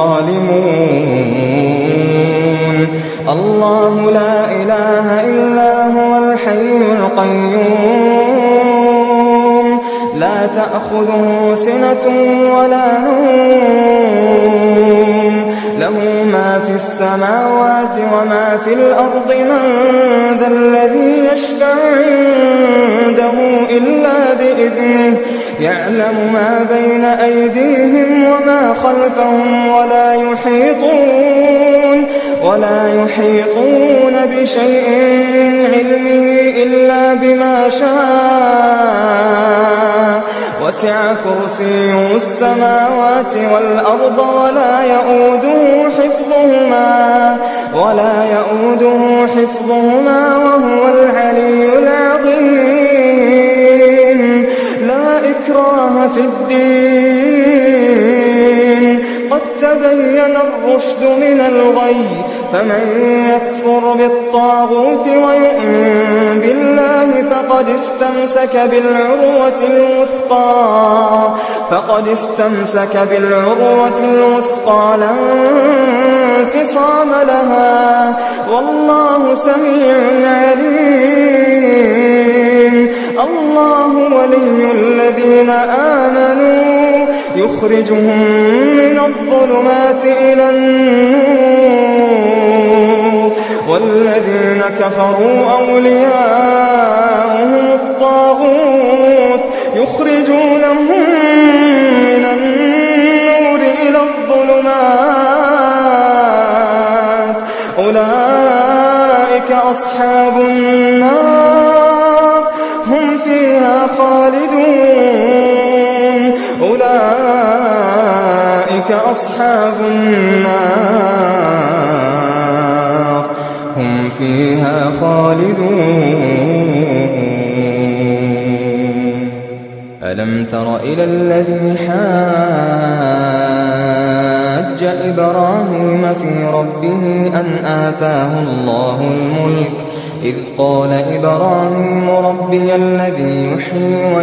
B: الظالمون الله لا إله إلا هو الحي القيوم لا تأخذه سنة ولا نوم له ما في السماوات وما في الأرض من ذا الذي يشفع عنده إلا بإذنه يعلم ما بين أيديهم وما خلفهم ولا يحيطون ولا يحيطون بشيء من علمه إلا بما شاء وسع كرسيه السماوات والأرض ولا يؤوده حفظهما ولا يؤوده حفظهما وهو العلي العظيم لا إكراه في الدين قد تبين الرشد من الغي فمن يكفر بالطاغوت ويؤمن بالله فقد استمسك بالعروة الوثقى فقد استمسك بالعروة الوثقى لا انفصام لها والله سميع عليم الله ولي الذين آمنوا يخرجهم من الظلمات إلى النور والذين كفروا أولياءهم الطاغوت يخرجونهم من النور إلى الظلمات أولئك أصحاب النار هم فيها خالدون أولئك أصحاب النار هم فيها خالدون ألم تر إلى الذي حاج إبراهيم في ربه أن آتاه الله الملك إذ قال إبراهيم ربي الذي يحيي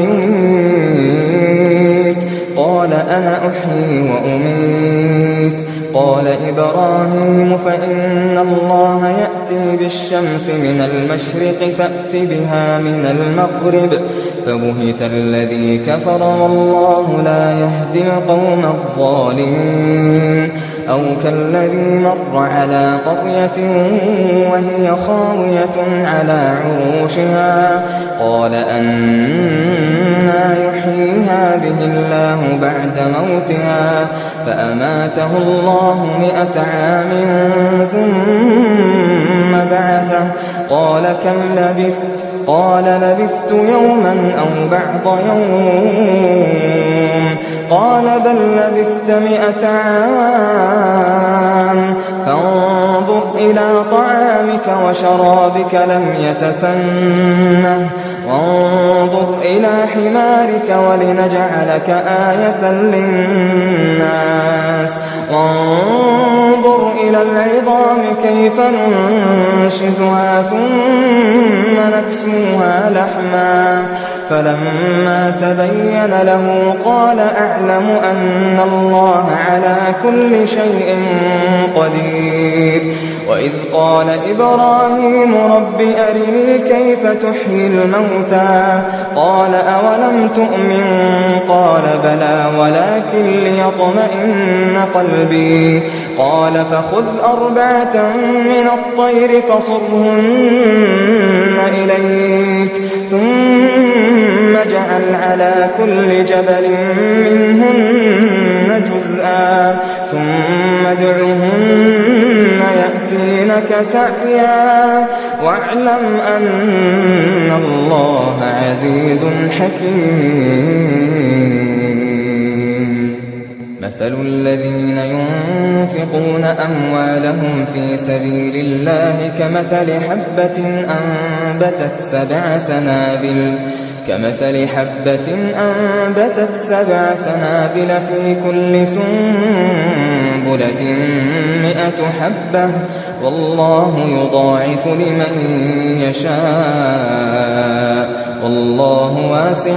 B: ويميت قال أنا أحيي وأميت قال إبراهيم فإن الله يأتي بالشمس من المشرق فأت بها من المغرب فبهت الذي كفر والله لا يهدي القوم الظالمين أو كالذي مر على قرية وهي خاوية على عروشها قال أنى يحيي هذه الله بعد موتها فأماته الله مئة عام ثم بعثه قال كم لبثت قال لبثت يوما أو بعض يوم قال بل لبثت مئة عام فانظر إلى طعامك وشرابك لم يتسنه وانظر إلى حمارك ولنجعلك آية للناس وانظر إلى العظام كيف ننشزها ثم نكسوها لحما فلما تبين له قال أعلم أن الله على كل شيء قدير. وإذ قال إبراهيم رب أرني كيف تحيي الموتى قال أولم تؤمن قال بلى ولكن ليطمئن قلبي قال فخذ أربعة من الطير فصرهن إليك ثم اجعل على كل جبل منهن جزءا ثم ادعهن يأتينك سعيا واعلم أن الله عزيز حكيم. مثل الذين ينفقون أموالهم في سبيل الله كمثل حبة أنبتت سبع سنابل كمثل حبة أنبتت سبع سنابل في كل سنبلة مئة حبة والله يضاعف لمن يشاء والله واسع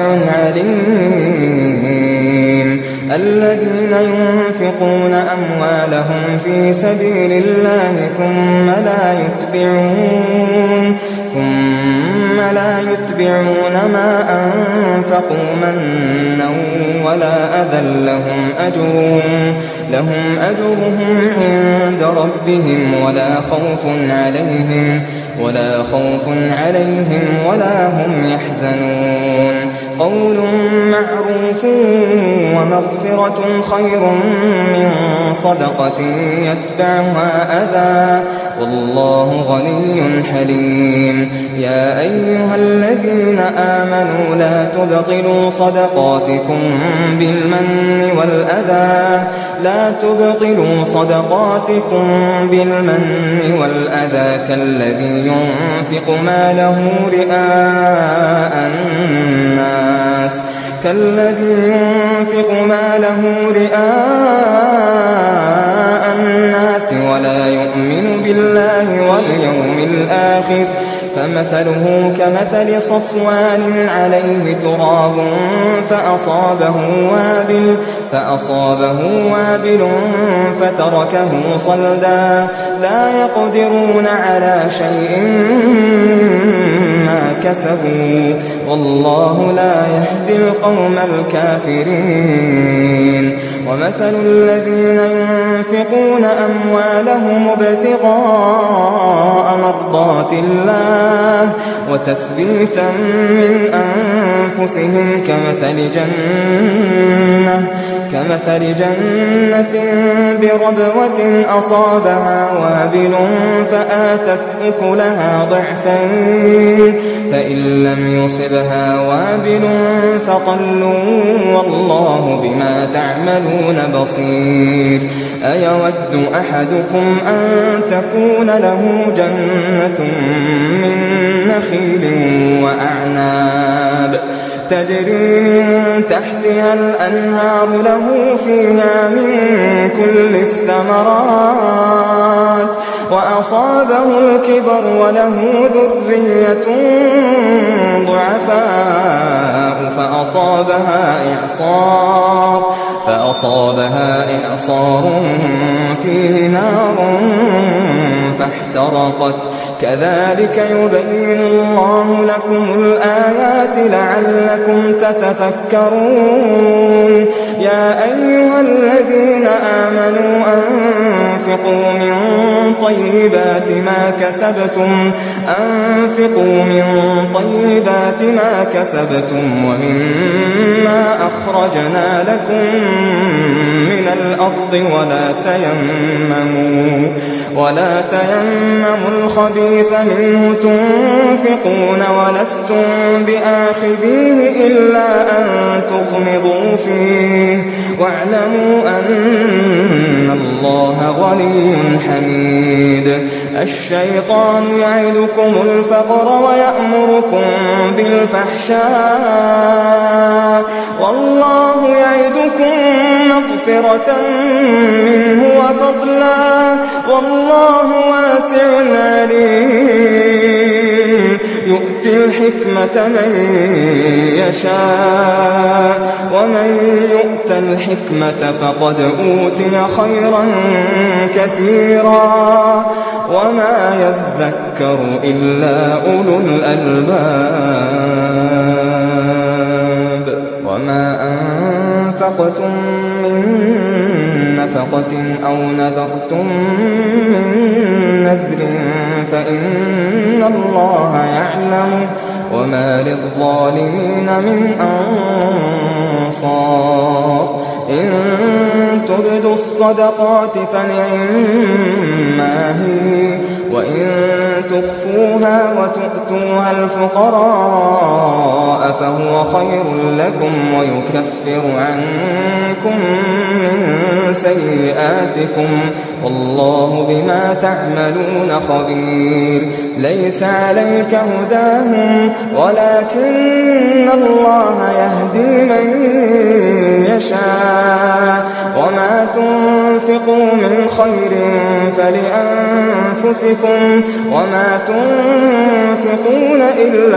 B: عليم. الذين ينفقون أموالهم في سبيل الله ثم لا يتبعون ثم لا يتبعون ما أنفقوا منا ولا أذى لهم أجرهم لهم أجرهم عند ربهم ولا خوف عليهم ولا خوف عليهم ولا هم يحزنون. قول معروف ومغفرة خير من صدقة يتبعها أذى والله غني حليم. يا أيها الذين آمنوا لا تبطلوا صدقاتكم بالمن والأذى لا تبطلوا صدقاتكم بالمن والأذى كالذي ينفق ماله رئاء الناس كالذي ينفق ماله رئاء الناس ولا يؤمن بالله واليوم الآخر فمثله كمثل صفوان عليه تراب فأصابه وابل فأصابه وابل فتركه صلدا لا يقدرون على شيء مما كسبوا والله لا يهدي القوم الكافرين. ومثل الذين ينفقون أموالهم ابتغاء مرضات الله وتثبيتا من أنفسهم كمثل جنة كمثل جنة بربوة أصابها وابل فآتت أكلها ضعفين فإن لم يصبها وابل فطل والله بما تعملون بصير. أيود أحدكم أن تكون له جنة من نخيل وأعناب تجري من تحتها الأنهار له فيها من كل الثمرات وأصابه الكبر وله ذرية ضعفاء فأصابها إعصار فأصابها إعصار فيه نار فاحترقت كذلك يبين الله لكم الآيات لعلكم تتفكرون. يا أيها الذين آمنوا أنفقوا من طيبات ما كسبتم أنفقوا من طيبات ما كسبتم ومما أخرجنا لكم من الأرض ولا تيمموا ولا تيمموا الخبيث منه تنفقون ولستم بآخذيه إلا أن تغمضوا فيه واعلموا أن الله غني حميد. الشيطان يعدكم الفقر ويأمركم بالفحشاء والله يعدكم مغفرة منه وفضلا والله واسع عليم. يؤتي الحكمة من يشاء ومن يؤت الحكمة فقد أوتي خيرا كثيرا وما يذكر إلا أولو الألباب وما أنفقتم من نفقة أو نذرتم من نذر فإن الله يعلمه وما للظالمين من أنصار إن تبدوا الصدقات فنعما هي وإن تخفوها وتؤتوها الفقراء فهو خير لكم ويكفر عنكم من سيئاتكم والله بما تعملون خبير ليس عليك هداهم ولكن الله يهدي من يشاء وما تنفقوا من خير فلأنفسكم وما تنفقون إلا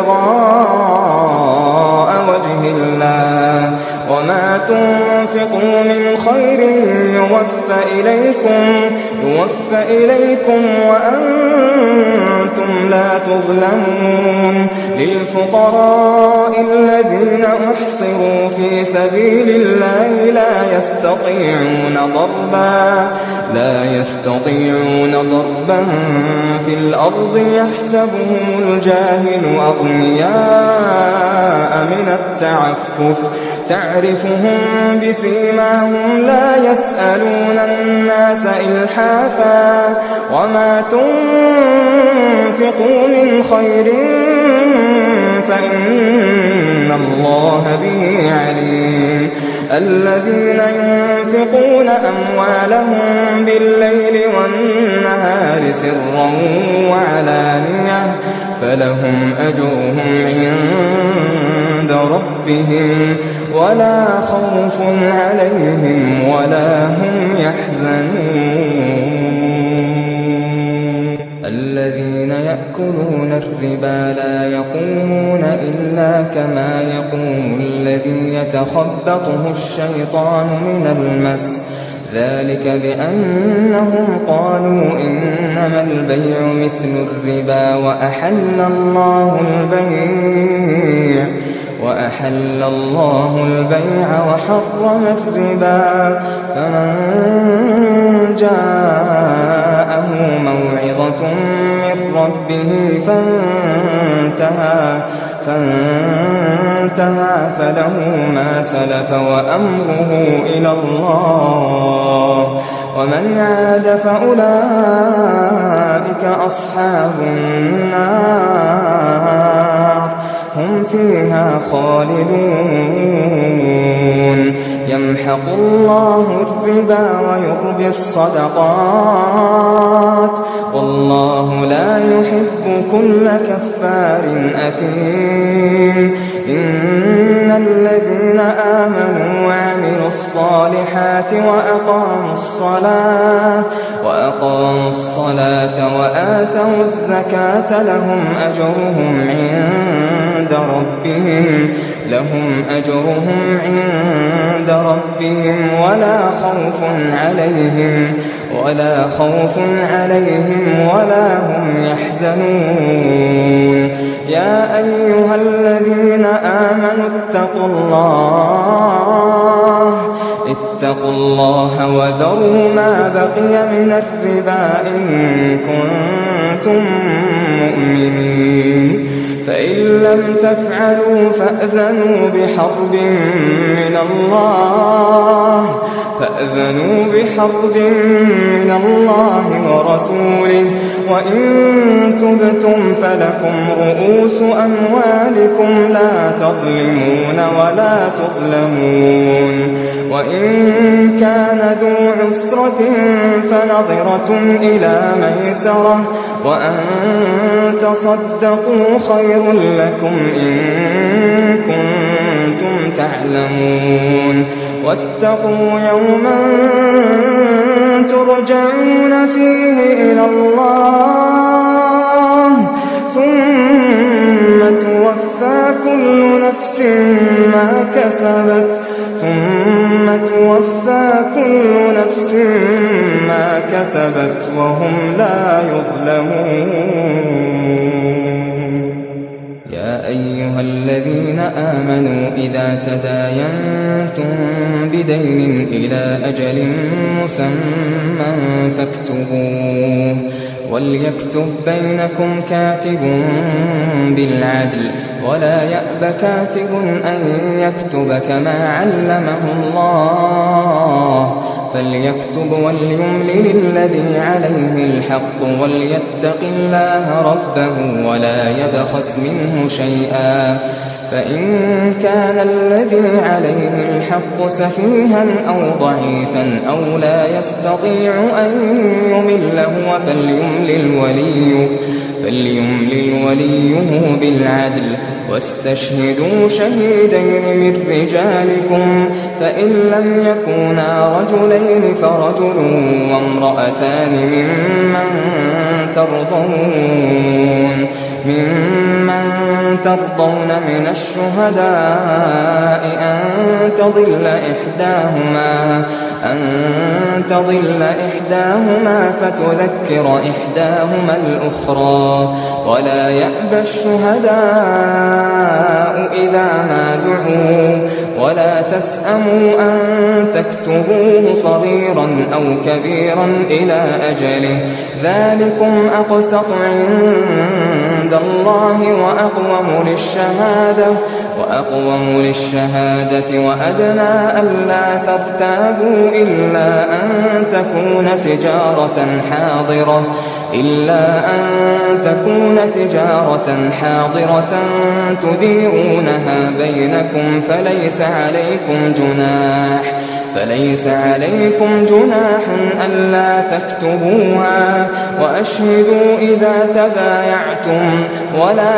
B: ابتغاء وجه الله وما تنفقوا من خير يوفى إليكم يوفى إليكم وأنتم لا تظلمون للفقراء الذين أحصروا في سبيل الله لا يستطيعون ضربا لا يستطيعون ضربا في الأرض يحسبهم الجاهل أغنياء من التعفف تعرفهم بسيماهم لا يسألون الناس إلحافا وما تنفقوا من خير فإن الله به عليم الذين ينفقون أموالهم بالليل والنهار سرا وعلانية فلهم أجرهم عند ربهم ولا خوف عليهم ولا هم يحزنون الذين يأكلون الربا لا يقومون إلا كما يقوم الذي يتخبطه الشيطان من المس ذلك بأنهم قالوا إنما البيع مثل الربا وأحل الله البيع وأحل الله البيع وحرم الربا فمن جاءه موعظة من ربه فانتهى فانتهى فله ما سلف وأمره إلى الله ومن عاد فأولئك أصحاب النار هم فيها خالدون يمحق الله الربا ويربي الصدقات والله لا يحب كل كفار أثيم إن الذين آمنوا وعملوا الصالحات وأقاموا الصلاة وأقاموا الصلاة وآتوا الزكاة لهم أجرهم عند ربهم لهم أجرهم عند ربهم ولا خوف عليهم ولا خوف عليهم ولا هم يحزنون يا أيها الذين آمنوا اتقوا الله اتقوا الله وذروا ما بقي من الربا إن كنتم مؤمنين فإن لم تفعلوا فأذنوا بحرب من الله فأذنوا بحرب من الله ورسوله وإن تبتم فلكم رؤوس أموالكم لا تظلمون ولا تظلمون وإن كان ذو عسرة فنظرة إلى ميسرة وأن تصدقوا خير لكم إن كنتم تعلمون واتقوا يوما ترجعون فيه إلى الله ثم توفى كل نفس ما كسبت ثم توفى كل نفس ما كسبت وهم لا يظلمون. يا أيها الذين آمنوا إذا تداينتم بدين إلى أجل مسمى فاكتبوه وليكتب بينكم كاتب بالعدل ولا يأب كاتب أن يكتب كما علمه الله فليكتب وليملل الذي عليه الحق وليتق الله ربه ولا يبخس منه شيئا فإن كان الذي عليه الحق سفيها أو ضعيفا أو لا يستطيع أن يمل هو فليملل وليه, فليملل وليه بالعدل واستشهدوا شهيدين من رجالكم فإن لم يكونا رجلين فرجل وامرأتان ممن ترضون ممن ترضون من الشهداء أن تضل إحداهما أن تضل إحداهما فتذكر إحداهما الأخرى ولا يأبى الشهداء إذا ما دعوا ولا تسأموا أن تكتبوه صغيرا أو كبيرا إلى أجله ذلكم أقسط عند الله وأقوم للشهادة وأقوم للشهادة وأدنى ألا ترتابوا إلا أن تكون تجارة حاضرة إلا أن تكون تجارة حاضرة تديرونها بينكم فليس عليكم جناح فليس عليكم جناح ألا تكتبوها وأشهدوا إذا تبايعتم ولا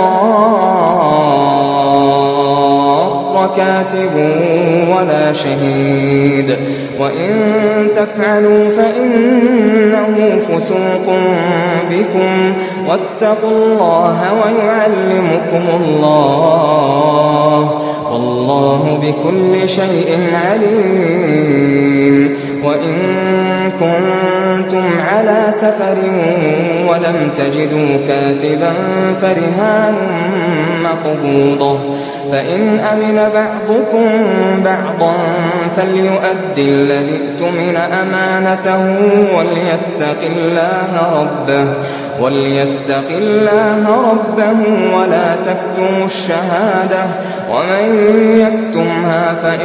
B: يضار كاتب ولا شهيد وإن تفعلوا فإنه فسوق بكم واتقوا الله ويعلمكم الله والله بكل شيء عليم. وإن كنتم على سفر ولم تجدوا كاتبا فرهان مقبوضة فإن أمن بعضكم بعضا فليؤدي الذي اؤتمن أمانته وليتق الله ربه وليتق الله ربه ولا تكتموا الشهادة ومن يكتمها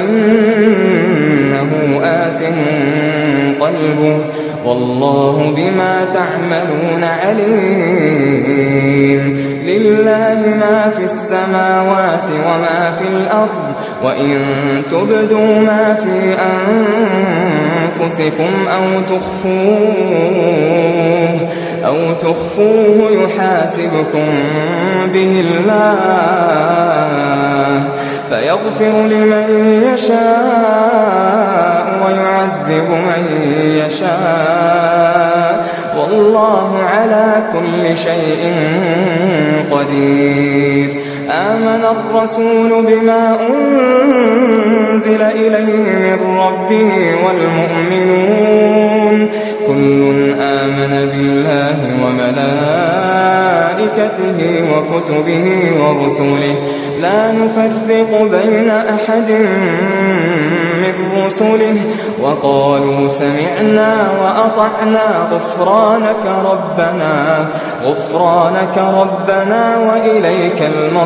B: فإنه آثم قلبه والله بما تعملون عليم. لله ما في السماوات وما في الأرض وإن تبدوا ما في أنفسكم أو تخفوه أو تخفوه يحاسبكم به الله فيغفر لمن يشاء ويعذب من يشاء والله على كل شيء قدير. آمن الرسول بما أنزل إليه من ربه والمؤمنون كل آمن بالله وملائكته وكتبه ورسله لا نفرق بين أحد من رسله وقالوا سمعنا وأطعنا غفرانك ربنا غفرانك ربنا وإليك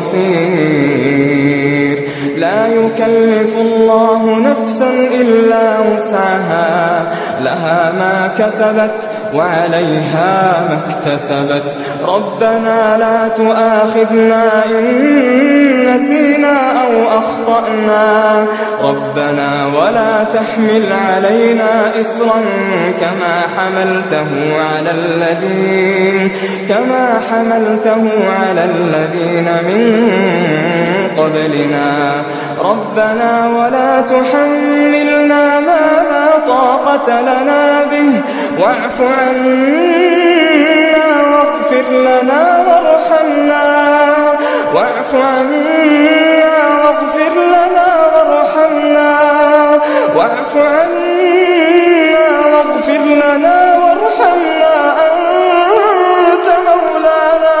B: المصير. لا يكلف الله نفسا إلا وسعها لها ما كسبت وعليها ما اكتسبت ربنا لا تؤاخذنا إن نسينا أو أخطأنا ربنا ولا تحمل علينا إصرا كما حملته على الذين كما حملته على الذين من قبلنا ربنا ولا تحملنا ما لا طاقة لنا به واعف عنا واغفر لنا وارحمنا واعف عنا واغفر لنا وارحمنا واعف عنا واغفر لنا وارحمنا أنت مولانا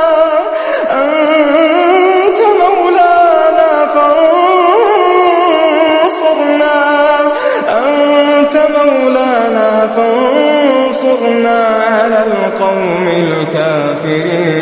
B: أنت مولانا فانصرنا أنت مولانا فانصرنا على القوم الكافرين